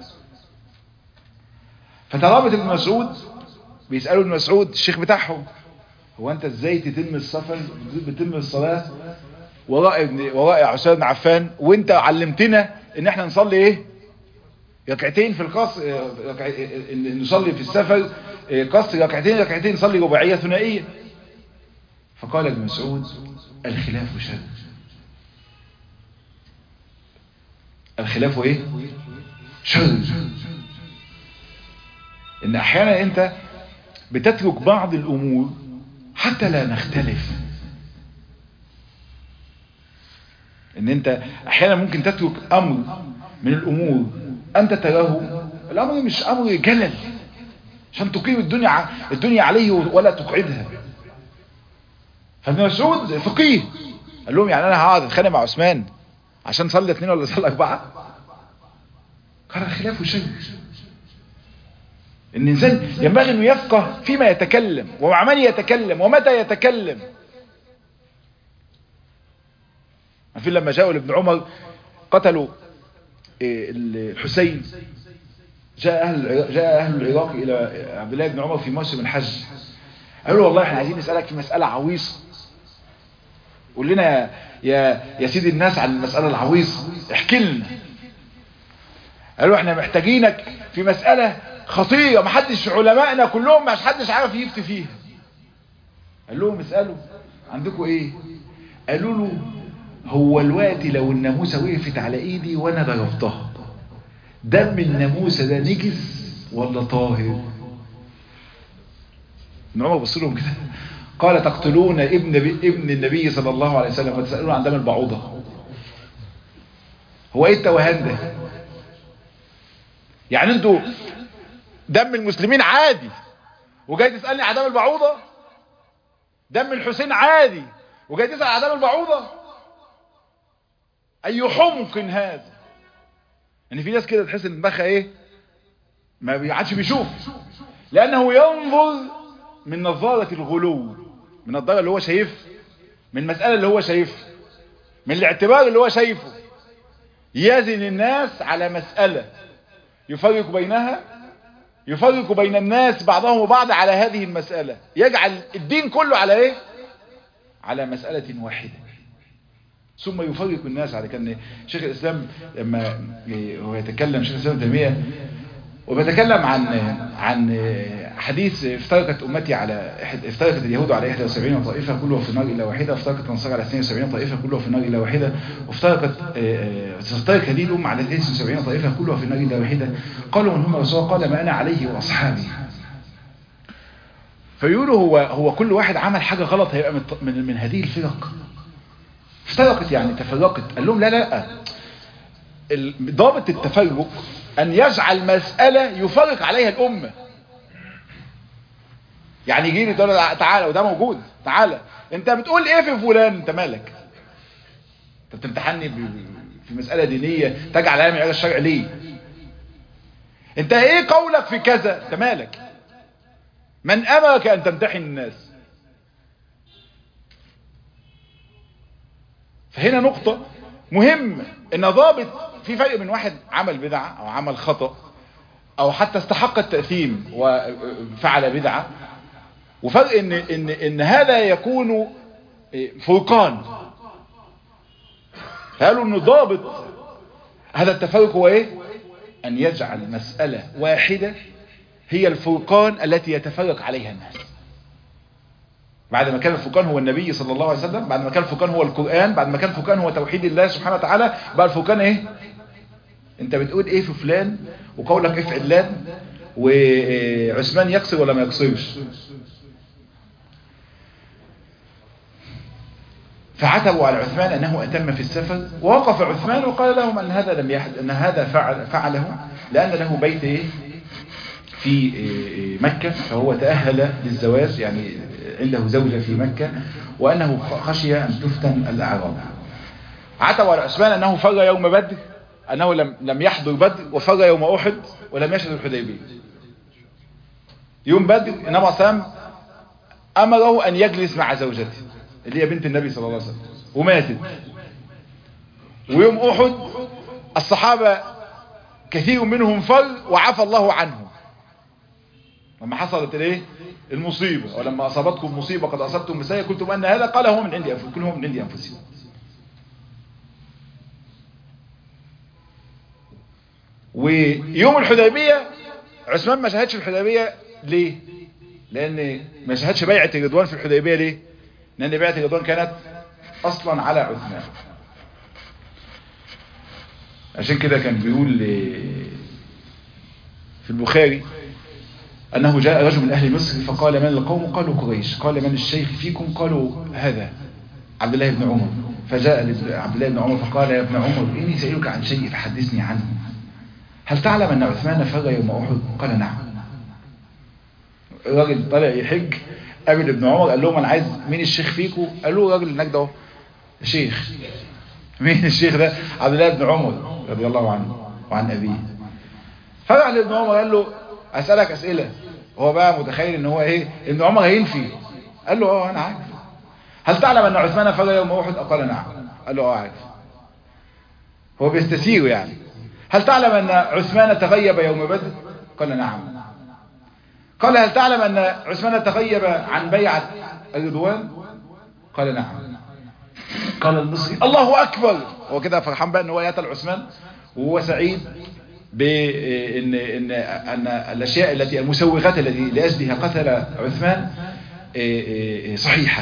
فترابط ابن مسعود بيسألوا ابن مسعود الشيخ بتاعهم هو انت ازاي تتم السفر بتتم الصلاة وراء ابن وراء عثمان بن عفان وانت علمتنا ان احنا نصلي ايه ركعتين في القصر، ركع... نصلي في السفر قصر ركعتين ركعتين نصلي رباعية ثنائية. فقال ابن مسعود الخلاف شر. الخلاف ايه شر. ان احيانا انت بتترك بعض الامور حتى لا نختلف. ان انت احيانا ممكن تترك امر من الامور انت تراه الامر مش امر جلل عشان تقيم الدنيا الدنيا عليه ولا تقعدها. فابن مسعود فقيه قال لهم يعني انا هقعد اتخانق مع عثمان عشان صلي اثنين ولا صلي اربعه؟ قال الخلاف شيء. الانسان ينبغي انه يفقه فيما يتكلم ومع من يتكلم ومتى يتكلم. عارفين لما جاءوا لابن عمر قتلوا الحسين، جاء اهل جاء اهل العراق الى عبد الله بن عمر في موسم الحج قالوا والله احنا عايزين نسالك في مساله عويصه، قول لنا يا يا سيدي الناس عن المساله العويصه، احكي لنا. قالوا احنا محتاجينك في مساله خطيره ما حدش علمائنا كلهم ما حدش عارف يفتي فيها. قال لهم اسالوا عندكم ايه؟ قالوا له هو الوقت لو الناموسه وقفت على ايدي وانا ضربتها دم الناموسة ده نجس ولا طاهر؟ ابن عمر بص لهم كده قال تقتلون ابن ابن النبي صلى الله عليه وسلم وتسألون عن دم البعوضة. هو ايه التوهان ده؟ يعني انتوا دم المسلمين عادي وجاي تسألني عن دم البعوضة؟ دم الحسين عادي وجاي تسأل عن دم البعوضة؟ اي حمق هذا. يعني في ناس كده تحس ان دماغها ايه ما بيعادش بيشوف، لانه ينظر من نظارة الغلو، من النظارة اللي هو شايف، من المسألة اللي هو شايف، من الاعتبار اللي هو شايفه، يزن الناس على مسألة يفرق بينها، يفرق بين الناس بعضهم وبعض على هذه المسألة، يجعل الدين كله على ايه؟ على مسألة واحدة، ثم يفرق الناس على. كان شيخ الإسلام لما هو يتكلم شيخ الإسلام تيمية وبيتكلم عن عن حديث افترقت امتي على افترقت اليهود على واحد وسبعين طائفه كلها في النار الا واحده، وافترقت النصارى على اثنين وسبعين طائفه كلها في النار الا واحده، وافترقت تفترق هذه الامه على ثلاث وسبعين طائفه كلها في النار الا واحده. قالوا من هم رسول؟ قال ما انا عليه واصحابي. فيقولوا هو هو كل واحد عمل حاجه غلط هيبقى من من, من هذه الفرق. افترقت يعني تفرقت. قال لهم لا لا، ضابط التفرق ان يجعل مسألة يفرق عليها الامة. يعني يجي لي تقول تعالى وده موجود، تعالى انت بتقول ايه في فلان؟ انت مالك؟ انت بتمتحني في مسألة دينية تجعل عليها من عيال الشرع ليه؟ انت ايه قولك في كذا؟ انت مالك؟ من امرك ان تمتحن الناس؟ فهنا نقطة مهمة، ان ضابط في فرق بين واحد عمل بدعة او عمل خطأ او حتى استحق التأثيم وفعل بدعة، وفرق ان, إن, إن هذا يكون فرقان. قالوا ان ضابط هذا التفرق هو ايه؟ ان يجعل مسألة واحدة هي الفرقان التي يتفرق عليها الناس. بعد ما كان الفرقان هو النبي صلى الله عليه وسلم، بعد ما كان الفرقان هو القرآن، بعد ما كان الفرقان هو توحيد الله سبحانه وتعالى، بقى الفرقان ايه؟ انت بتقول ايه في فلان وقولك ايه في علان، وعثمان يقصر ولا ما يقصرش. فعتبوا على عثمان انه اتم في السفر، ووقف عثمان وقال لهم ان هذا لم يحدث، ان هذا فعل فعله لان له بيت ايه في مكة، فهو تأهل للزواج، يعني عنده زوجة في مكة، وانه خشي ان تفتن الاعراب. عتبوا على عثمان انه فر يوم بدر، انه لم لم يحضر بدر، وفر يوم احد، ولم يشهد الحديبية. يوم بدر النبي صلى الله عليه وسلم امره ان يجلس مع زوجته اللي هي بنت النبي صلى الله عليه وسلم وماتت. ويوم احد الصحابة كثير منهم فر وعفى الله عنهم لما حصلت الايه المصيبة، ولما اصابتكم مصيبة قد اصبتم مثلها قلتم ان هذا، قال هو من عندي انفسكم، كل هو من عندي انفسكم. ويوم الحديبية عثمان ما شهدش الحديبية ليه؟ لان ما شهدش بيعة الرضوان في الحديبية ليه؟ لان بيعة الرضوان كانت اصلا على عثمان. عشان كده كان بيقول في البخاري انه جاء رجل من اهل مصر فقال من القوم؟ قالوا قريش. قال من الشيخ فيكم؟ قالوا هذا عبد الله بن عمر. فجاء عبد الله بن عمر فقال يا ابن عمر اني سألك عن شيء فحدثني عنه، هل تعلم ان عثمان فر يوم احد؟ قال نعم. الراجل طلع يحج قابل ابن عمر قال لهم انا عايز مين الشيخ فيكم؟ قالوا الراجل هناك ده شيخ. مين الشيخ ده؟ عبد الله بن عمر رضي الله عنه وعن ابيه. فرجع لابن عمر قال له اسالك اسئله. هو بقى متخيل ان هو ايه ابن عمر هينفي. قال له اه انا عارف. هل تعلم ان عثمان فر يوم احد؟ قال نعم. قال له اه عارف. هو بيستسيره يعني. هل تعلم ان عثمان تغيب يوم بدر؟ قال نعم. قال هل تعلم ان عثمان تغيب عن بيعة الرضوان؟ قال نعم. قال المصري الله اكبر. هو كده فرحان بقى ان هو يقتل عثمان، وهو سعيد بان ان ان الاشياء التي المسوغات التي لاجلها قتل عثمان صحيحة.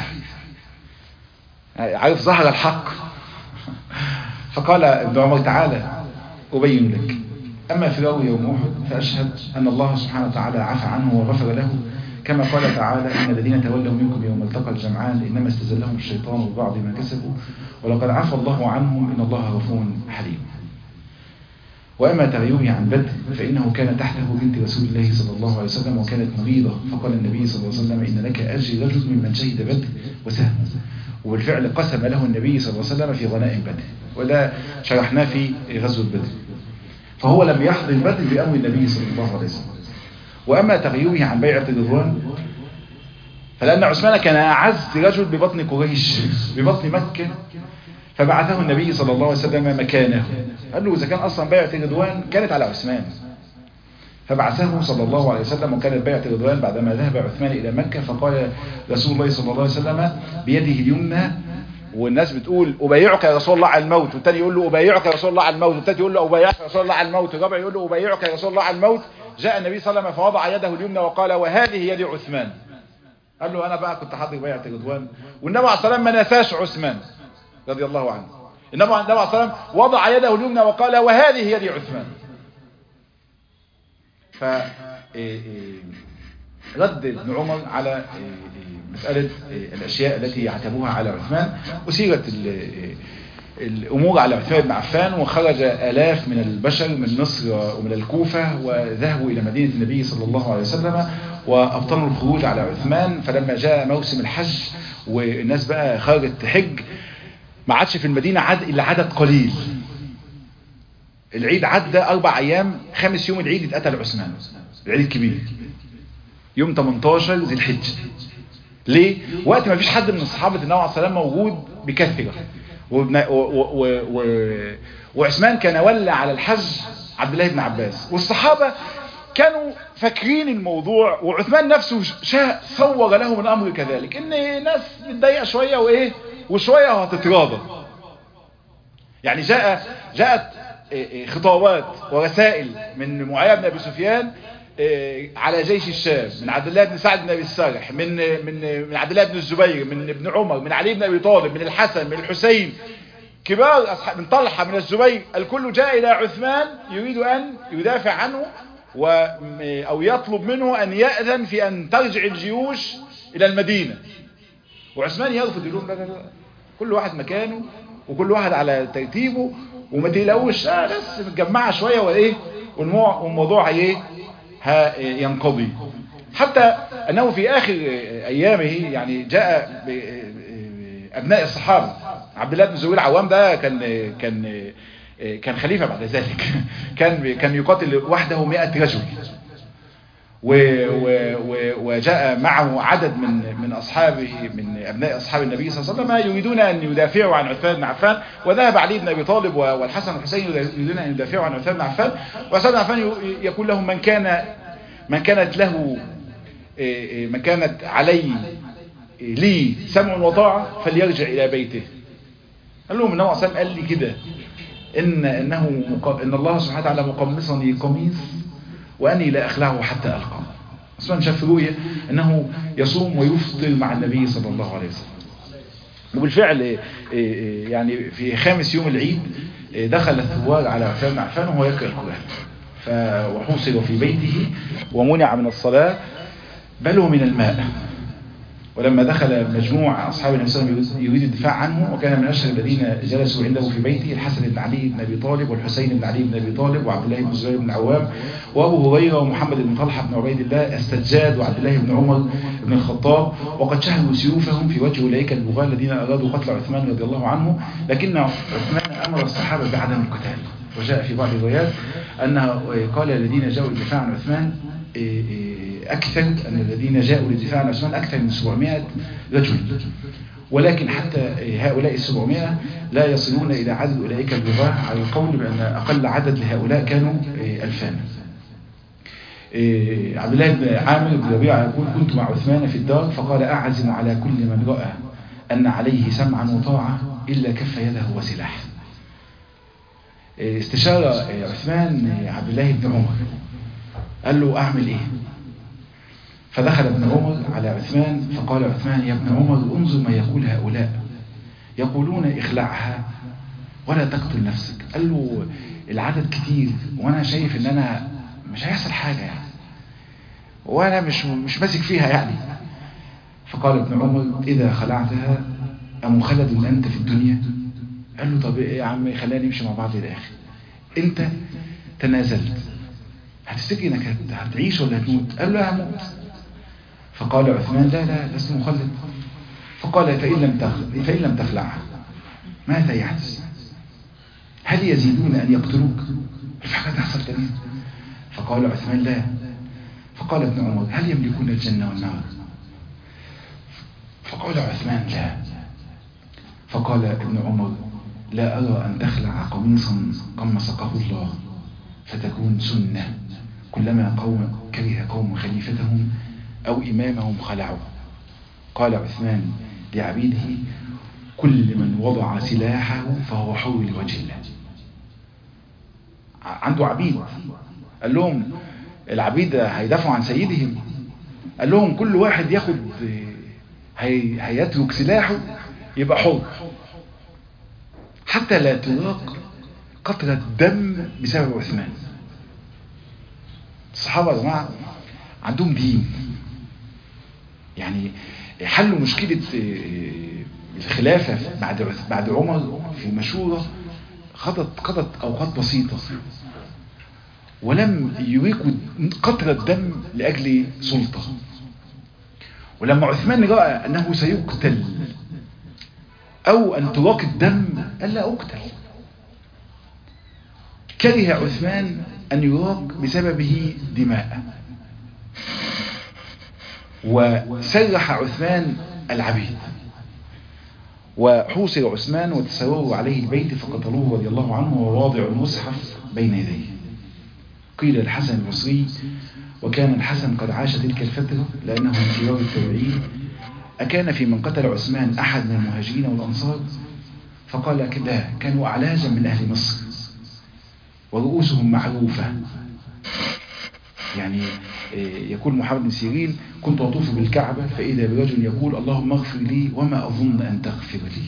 عارف ظهر الحق. فقال ابن عمر تعالى أبين لك. أما فرار يوم أحد فأشهد أن الله سبحانه وتعالى عفى عنه وغفر له، كما قال تعالى إن الذين تولوا منكم يوم التقى الجمعان إنما استزلهم الشيطان ببعض ما كسبوا ولقد عفى الله عنهم إن الله غفور حليم. وأما تغيره عن بدر فإنه كان تحته بنت رسول الله صلى الله عليه وسلم وكانت مريضة، فقال النبي صلى الله عليه وسلم إن لك أجر رجل ممن شهد بدر وسهم، وبالفعل قسم له النبي صلى الله عليه وسلم في غنائم بدر، وده شرحناه في غزوة بدر. فهو لم يحضر بدر بأمر النبي صلى الله عليه وسلم. وأما تغيره عن بيعة الرضوان فلأن عثمان كان أعز رجل ببطن قريش ببطن مكة، فبعثه النبي صلى الله عليه وسلم مكانه. قال له إذا كان أصلا بيعة الرضوان كانت على عثمان، فبعثه صلى الله عليه وسلم. وكانت بيعة الرضوان بعدما ذهب عثمان إلى مكة، فقال رسول الله صلى الله عليه وسلم بيده اليمنى، والناس بتقول أبايعك يا رسول الله على الموت، والتاني يقول له أبايعك يا رسول الله على الموت، والتاني يقول له أبايعك يا رسول الله على الموت، الرابع يقول له أبايعك يا رسول الله على الموت. جاء النبي صلى الله عليه وسلم فوضع يده اليمنى وقال وهذه يد عثمان. قال له أنا بقى كنت حاضر بيعة الرضوان، والنبي عليه الصلاة والسلام ما نساش عثمان رضي الله عنه. النبي عليه الصلاة والسلام وضع يده اليمنى وقال وهذه يد عثمان. ف رد ابن عمر على مسألة الأشياء التي يعتبوها على عثمان، وسيرت الأمور على عثمان بن عفان، وخرج آلاف من البشر من مصر ومن الكوفة وذهبوا إلى مدينة النبي صلى الله عليه وسلم وأبطلوا الخروج على عثمان. فلما جاء موسم الحج والناس بقى خرجت تحج، ما عادش في المدينة عد إلا عدد قليل. العيد عدى أربع أيام، خامس يوم العيد اتقتل عثمان، العيد الكبير يوم ثمانية عشر ذي الحجة. ليه؟ وقت ما فيش حد من الصحابة النبي عليه الصلاة والسلام موجود بكثرة، وعثمان كان ولى على الحج عبد الله بن عباس، والصحابة كانوا فاكرين الموضوع، وعثمان نفسه شاء صور لهم الأمر كذلك، إن ناس متضايقة شوية وإيه وشوية هتتراضى. يعني جاء جاءت خطابات ورسائل من معاوية بن أبي سفيان على جيش الشام، من عبد الله بن سعد بن أبي السارح، من من من عبد الله بن الزبير، من ابن عمر، من علي بن أبي طالب، من الحسن، من الحسين، كبار أصحاب، من طلحة، من الزبير. الكل جاء إلى عثمان يريد أن يدافع عنه و أو يطلب منه أن يأذن في أن ترجع الجيوش إلى المدينة، وعثمان يرفض، يقول لا لا لا، كل واحد مكانه وكل واحد على ترتيبه، وما تقلقوش، اه بس متجمعه شويه وايه والموضوع ايه ينقضي. حتى انه في اخر ايامه يعني جاء ابناء الصحابه، عبد الله بن الزبير العوام ده كان كان كان خليفه بعد ذلك، كان كان يقاتل وحده مئة رجل، وجاء معه عدد من من اصحابه من ابناء اصحاب النبي صلى الله عليه وسلم يريدون ان يدافعوا عن عثمان بن عفان، وذهب علي بن ابي طالب والحسن والحسين يريدون ان يدافعوا عن عثمان بن عفان، وعثمان بن عفان يقول لهم من كان من كانت له من كانت علي لي سمع وطاعه فليرجع الى بيته. قال لهم النبي صلى الله عليه وسلم قال لي كده ان انه ان الله سبحانه وتعالى مقمصني قميص وأني لا أخلعه حتى ألقاه. عثمان شاف رؤية أنه يصوم ويفطر مع النبي صلى الله عليه وسلم، وبالفعل يعني في خامس يوم العيد دخل الثوار على عثمان بن عفان وهو يقرأ القرآن، وحوصل في بيته ومنع من الصلاة بل ومن الماء. ولما دخل مجموع أصحاب النبي صلى الله عليه وسلم يريد الدفاع عنه، وكان من أشهر الذين جلسوا عنده في بيته الحسن بن علي بن أبي طالب والحسين بن علي بن أبي طالب وعبد الله بن الزبير بن العوام وأبو هريرة ومحمد بن طلحة بن عبيد الله السجاد وعبد الله بن عمر بن الخطاب، وقد شهدوا سيوفهم في وجه أولئك البغاة الذين أرادوا قتل عثمان رضي الله عنه، لكن عثمان أمر الصحابة بعدم القتال. وجاء في بعض الروايات أنه قال الذين جاءوا للدفاع عن عثمان أكثر أن الذين جاءوا للدفاع عن عثمان أكثر من سبعمائة رجل، ولكن حتى هؤلاء السبعمائة لا يصلون إلى عدد أولئك البغاة، على القول بأن أقل عدد لهؤلاء كانوا ألفان. عبد الله بن عامر بن ربيعة يقول كنت مع عثمان في الدار فقال أعزم على كل من رأى أن عليه سمعا وطاعة إلا كف يده وسلاح. استشار عثمان عبد الله بن عمر قال له أعمل إيه؟ فدخل ابن عمر على عثمان فقال عثمان يا ابن عمر انظر ما يقول هؤلاء، يقولون اخلعها ولا تقتل نفسك. قال له العدد كتير وانا شايف ان انا مش هيحصل حاجة يعني، وانا مش مش ماسك فيها يعني. فقال ابن عمر اذا خلعتها امخلد انت في الدنيا؟ قال له طب ايه يا عم خلينا نمشي مع بعض للاخر، انت تنازلت هتفتكر انك هتعيش ولا هتموت؟ قال له هموت. فقال عثمان لا لا لست مخلد. فقال فإن لم تخلع فإن لم تخلعها ماذا يحدث؟ هل يزيدون أن يقتلوك؟ في حاجة تحصل تانية؟ فقال عثمان لا. فقال ابن عمر هل يملكون الجنة والنار؟ فقال عثمان لا. فقال ابن عمر لا أرى أن تخلع قميصا قمصقه الله فتكون سنة، كلما قوم كره قوم خليفتهم أو إمامهم خلعوا. قال عثمان لعبيده كل من وضع سلاحه فهو حر لوجه الله. عنده عبيد، قال لهم العبيد هيدافعوا عن سيدهم، قال لهم كل واحد ياخد هي هيترك سلاحه يبقى حر، حتى لا تراق قطرة دم بسبب عثمان. الصحابة يا جماعة عندهم دين، يعني حلوا مشكلة الخلافة بعد بعد عمر في مشورة خضت قضت أوقات بسيطة، ولم يريقوا قطرة دم لأجل سلطة. ولما عثمان رأى أنه سيقتل أو أن تراق الدم قال لا أقتل. كره عثمان أن يراق بسببه دماء، وسرح عثمان العبيد، وحوصر عثمان وتسرروا عليه البيت فقتلوه رضي الله عنه وواضع المصحف بين يديه. قيل الحسن البصري وكان الحسن قد عاش تلك الفترة لأنه من كبار التابعين أكان في من قتل عثمان أحد من المهاجرين والأنصار؟ فقال لا، كانوا أعلاجا من أهل مصر ورؤوسهم معروفة. يعني يقول محمد بن سيرين كنت أطوف بالكعبة فإذا برجل يقول اللهم اغفر لي وما أظن أن تغفر لي.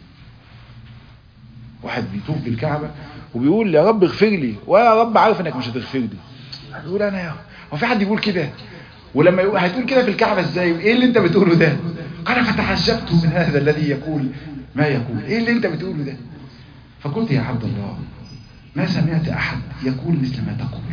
واحد بيطوف بالكعبة وبيقول يا رب اغفر لي ويا رب عارف انك مش هتغفر لي. يقول انا يا هو في حد يقول كده؟ ولما يقول هتقول كده في الكعبة ازاي؟ ايه اللي انت بتقوله ده؟ قال فتعجبت من هذا الذي يقول ما يقول، ايه اللي انت بتقوله ده؟ فقلت يا عبد الله ما سمعت احد يقول مثل ما تقول.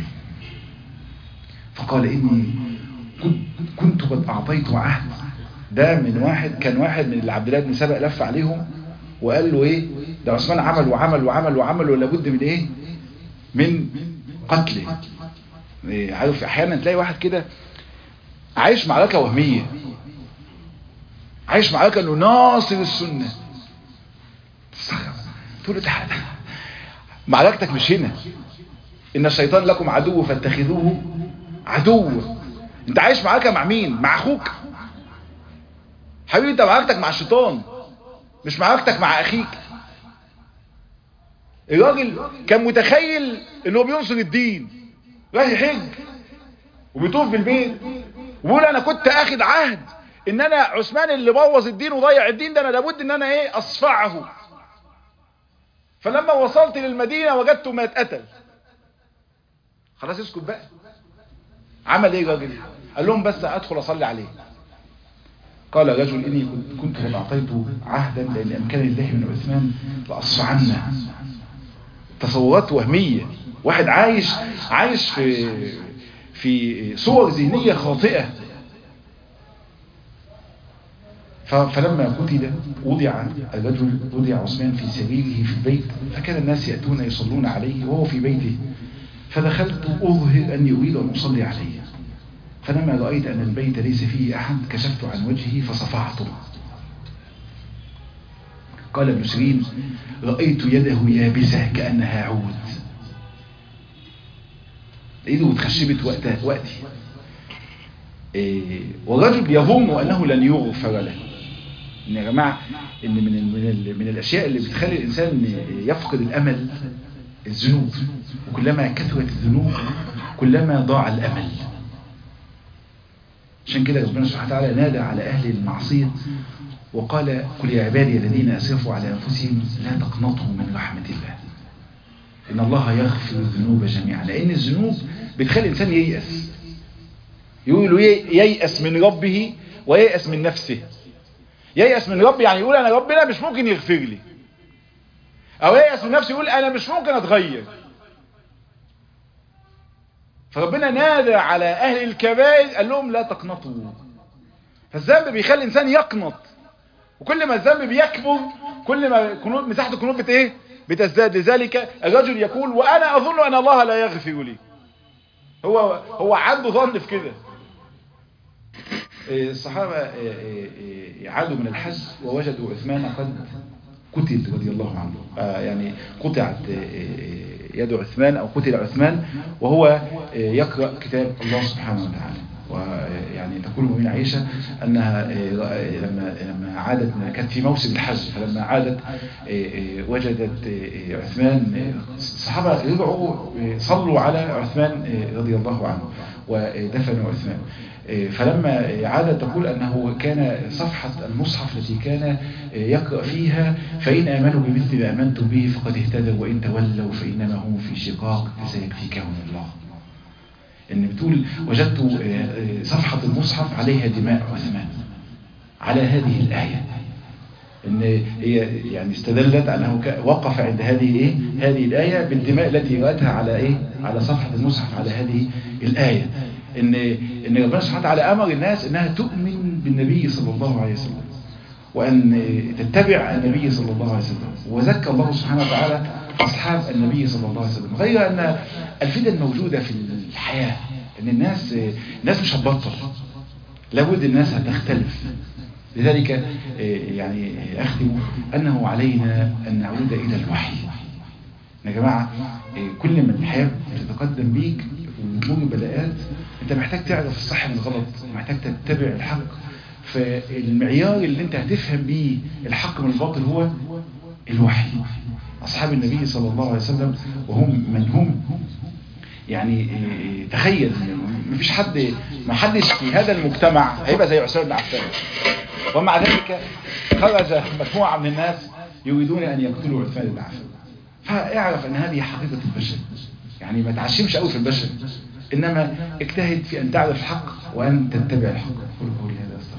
فقال اني كنت قد اعطيت عهد. ده من واحد كان واحد من عبد الله بن سبأ لف عليهم وقال له ايه ده عثمان عمل وعمل وعمل وعمل ولا بد من ايه من قتله. إيه عارف احيانا تلاقي واحد كده عايش معركة وهمية، عايش معركة انه ناصر السنة، تقول له تعالى معركتك مش هنا، ان الشيطان لكم عدو فاتخذوه عدو. انت عايش معركة مع مين؟ مع اخوك حبيبي، انت معركتك مع الشيطان مش معركتك مع اخيك. الراجل كان متخيل انه بينصر الدين، رايح يحج وبيطوف بالبيت وبيقول انا كنت اخد عهد ان انا عثمان اللي بوظ الدين وضيع الدين ده انا لابد ان انا ايه اصفعه. فلما وصلت للمدينة وجدته ما اتقتل. خلاص اسكت بقى. عمل ايه الراجل؟ قال لهم بس ادخل اصلي عليه. قال رجل اني كنت قد اعطيته عهدا لان امكان الله من عثمان لاصفعنا. تصورات وهمية، واحد عايش عايش في في صور ذهنية خاطئة. فلما قتل وضع الرجل وضع عثمان في سريره في البيت، فكان الناس يأتون يصلون عليه وهو في بيته، فدخلت أظهر أني أريد أن أصلي عليه، فلما رأيت أن البيت ليس فيه أحد كشفت عن وجهه فصفعته. قال ابن سيرين رأيت يده يابسة كأنها عود، ايده اتخشبت وقتها وقتي. إيه والرجل يظن أنه لن يغفر له. إن يا جماعة إن من من من الأشياء اللي بتخلي الإنسان يفقد الأمل الذنوب، وكلما كثرت الذنوب كلما ضاع الأمل. عشان كده ربنا سبحانه وتعالى نادى على أهل المعصية وقال قل يا عبادي الذين أسرفوا على أنفسهم لا تقنطوا من رحمة الله إن الله يغفر الذنوب جميعا. لأن الذنوب بتخلي الإنسان ييأس، يقولوا ييأس من ربه وييأس من نفسه. ييأس من ربي يعني يقول أنا ربنا مش ممكن يغفر لي، أو ييأس من نفسه يقول أنا مش ممكن أتغير. فربنا نادى على أهل الكبائر قال لهم لا تقنطوا. فالذنب بيخلي الإنسان يقنط، وكل ما الذنب بيكبر كل ما كنوب مساحة الكنوب بت ايه بتزداد. لذلك الرجل يقول وانا اظن ان الله لا يغفر لي. هو هو عنده ظن في كده. الصحابة عادوا من الحج ووجدوا عثمان قد قتل رضي الله عنه، يعني قطعت يد عثمان او قتل عثمان وهو يقرأ كتاب الله سبحانه وتعالى. ويعني تقول من عائشة أنها لما لما عادت، كانت في موسم الحج، فلما عادت وجدت عثمان، الصحابة رجعوا صلوا على عثمان رضي الله عنه ودفنوا عثمان. فلما عادت تقول أنه كان صفحة المصحف التي كان يقرأ فيها فإن آمنوا بمثل ما آمنت به فقد اهتدوا وإن تولوا فإنما هم في شقاق فسيكفيكهم الله. ان بتقول وجدت صفحة المصحف عليها دماء عثمان على هذه الآية، ان هي يعني استدلت انه وقف عند هذه ايه هذه الآية بالدماء التي رأتها على ايه على صفحة المصحف على هذه الآية. ان ان ربنا سبحانه وتعالى امر الناس انها تؤمن بالنبي صلى الله عليه وسلم وان تتبع النبي صلى الله عليه وسلم. وزكى الله سبحانه وتعالى أصحاب النبي صلى الله عليه وسلم. غير أن الفتن موجودة في الحياة، أن الناس الناس مش هتبطل، لابد الناس هتختلف. لذلك يعني أختم أنه علينا أن نعود إلى الوحي. يا جماعة كل ما الحياة بتتقدم بيك وتمر بلاءات، أنت محتاج تعرف الصح من الغلط، محتاج تتبع الحق. فالمعيار اللي أنت هتفهم بيه الحق من الباطل هو الوحي. أصحاب النبي صلى الله عليه وسلم وهم من هم، يعني تخيل مفيش حد، ما حدش في هذا المجتمع هيبقى زي عثمان بن عفان، ومع ذلك خرج مجموعة من الناس يريدون أن يقتلوا عثمان بن عفان. فاعرف أن هذه حقيقة البشر، يعني ما تعشمش قوي في البشر، إنما اجتهد في أن تعرف الحق وأن تتبع الحق. قولوا قولي هذا.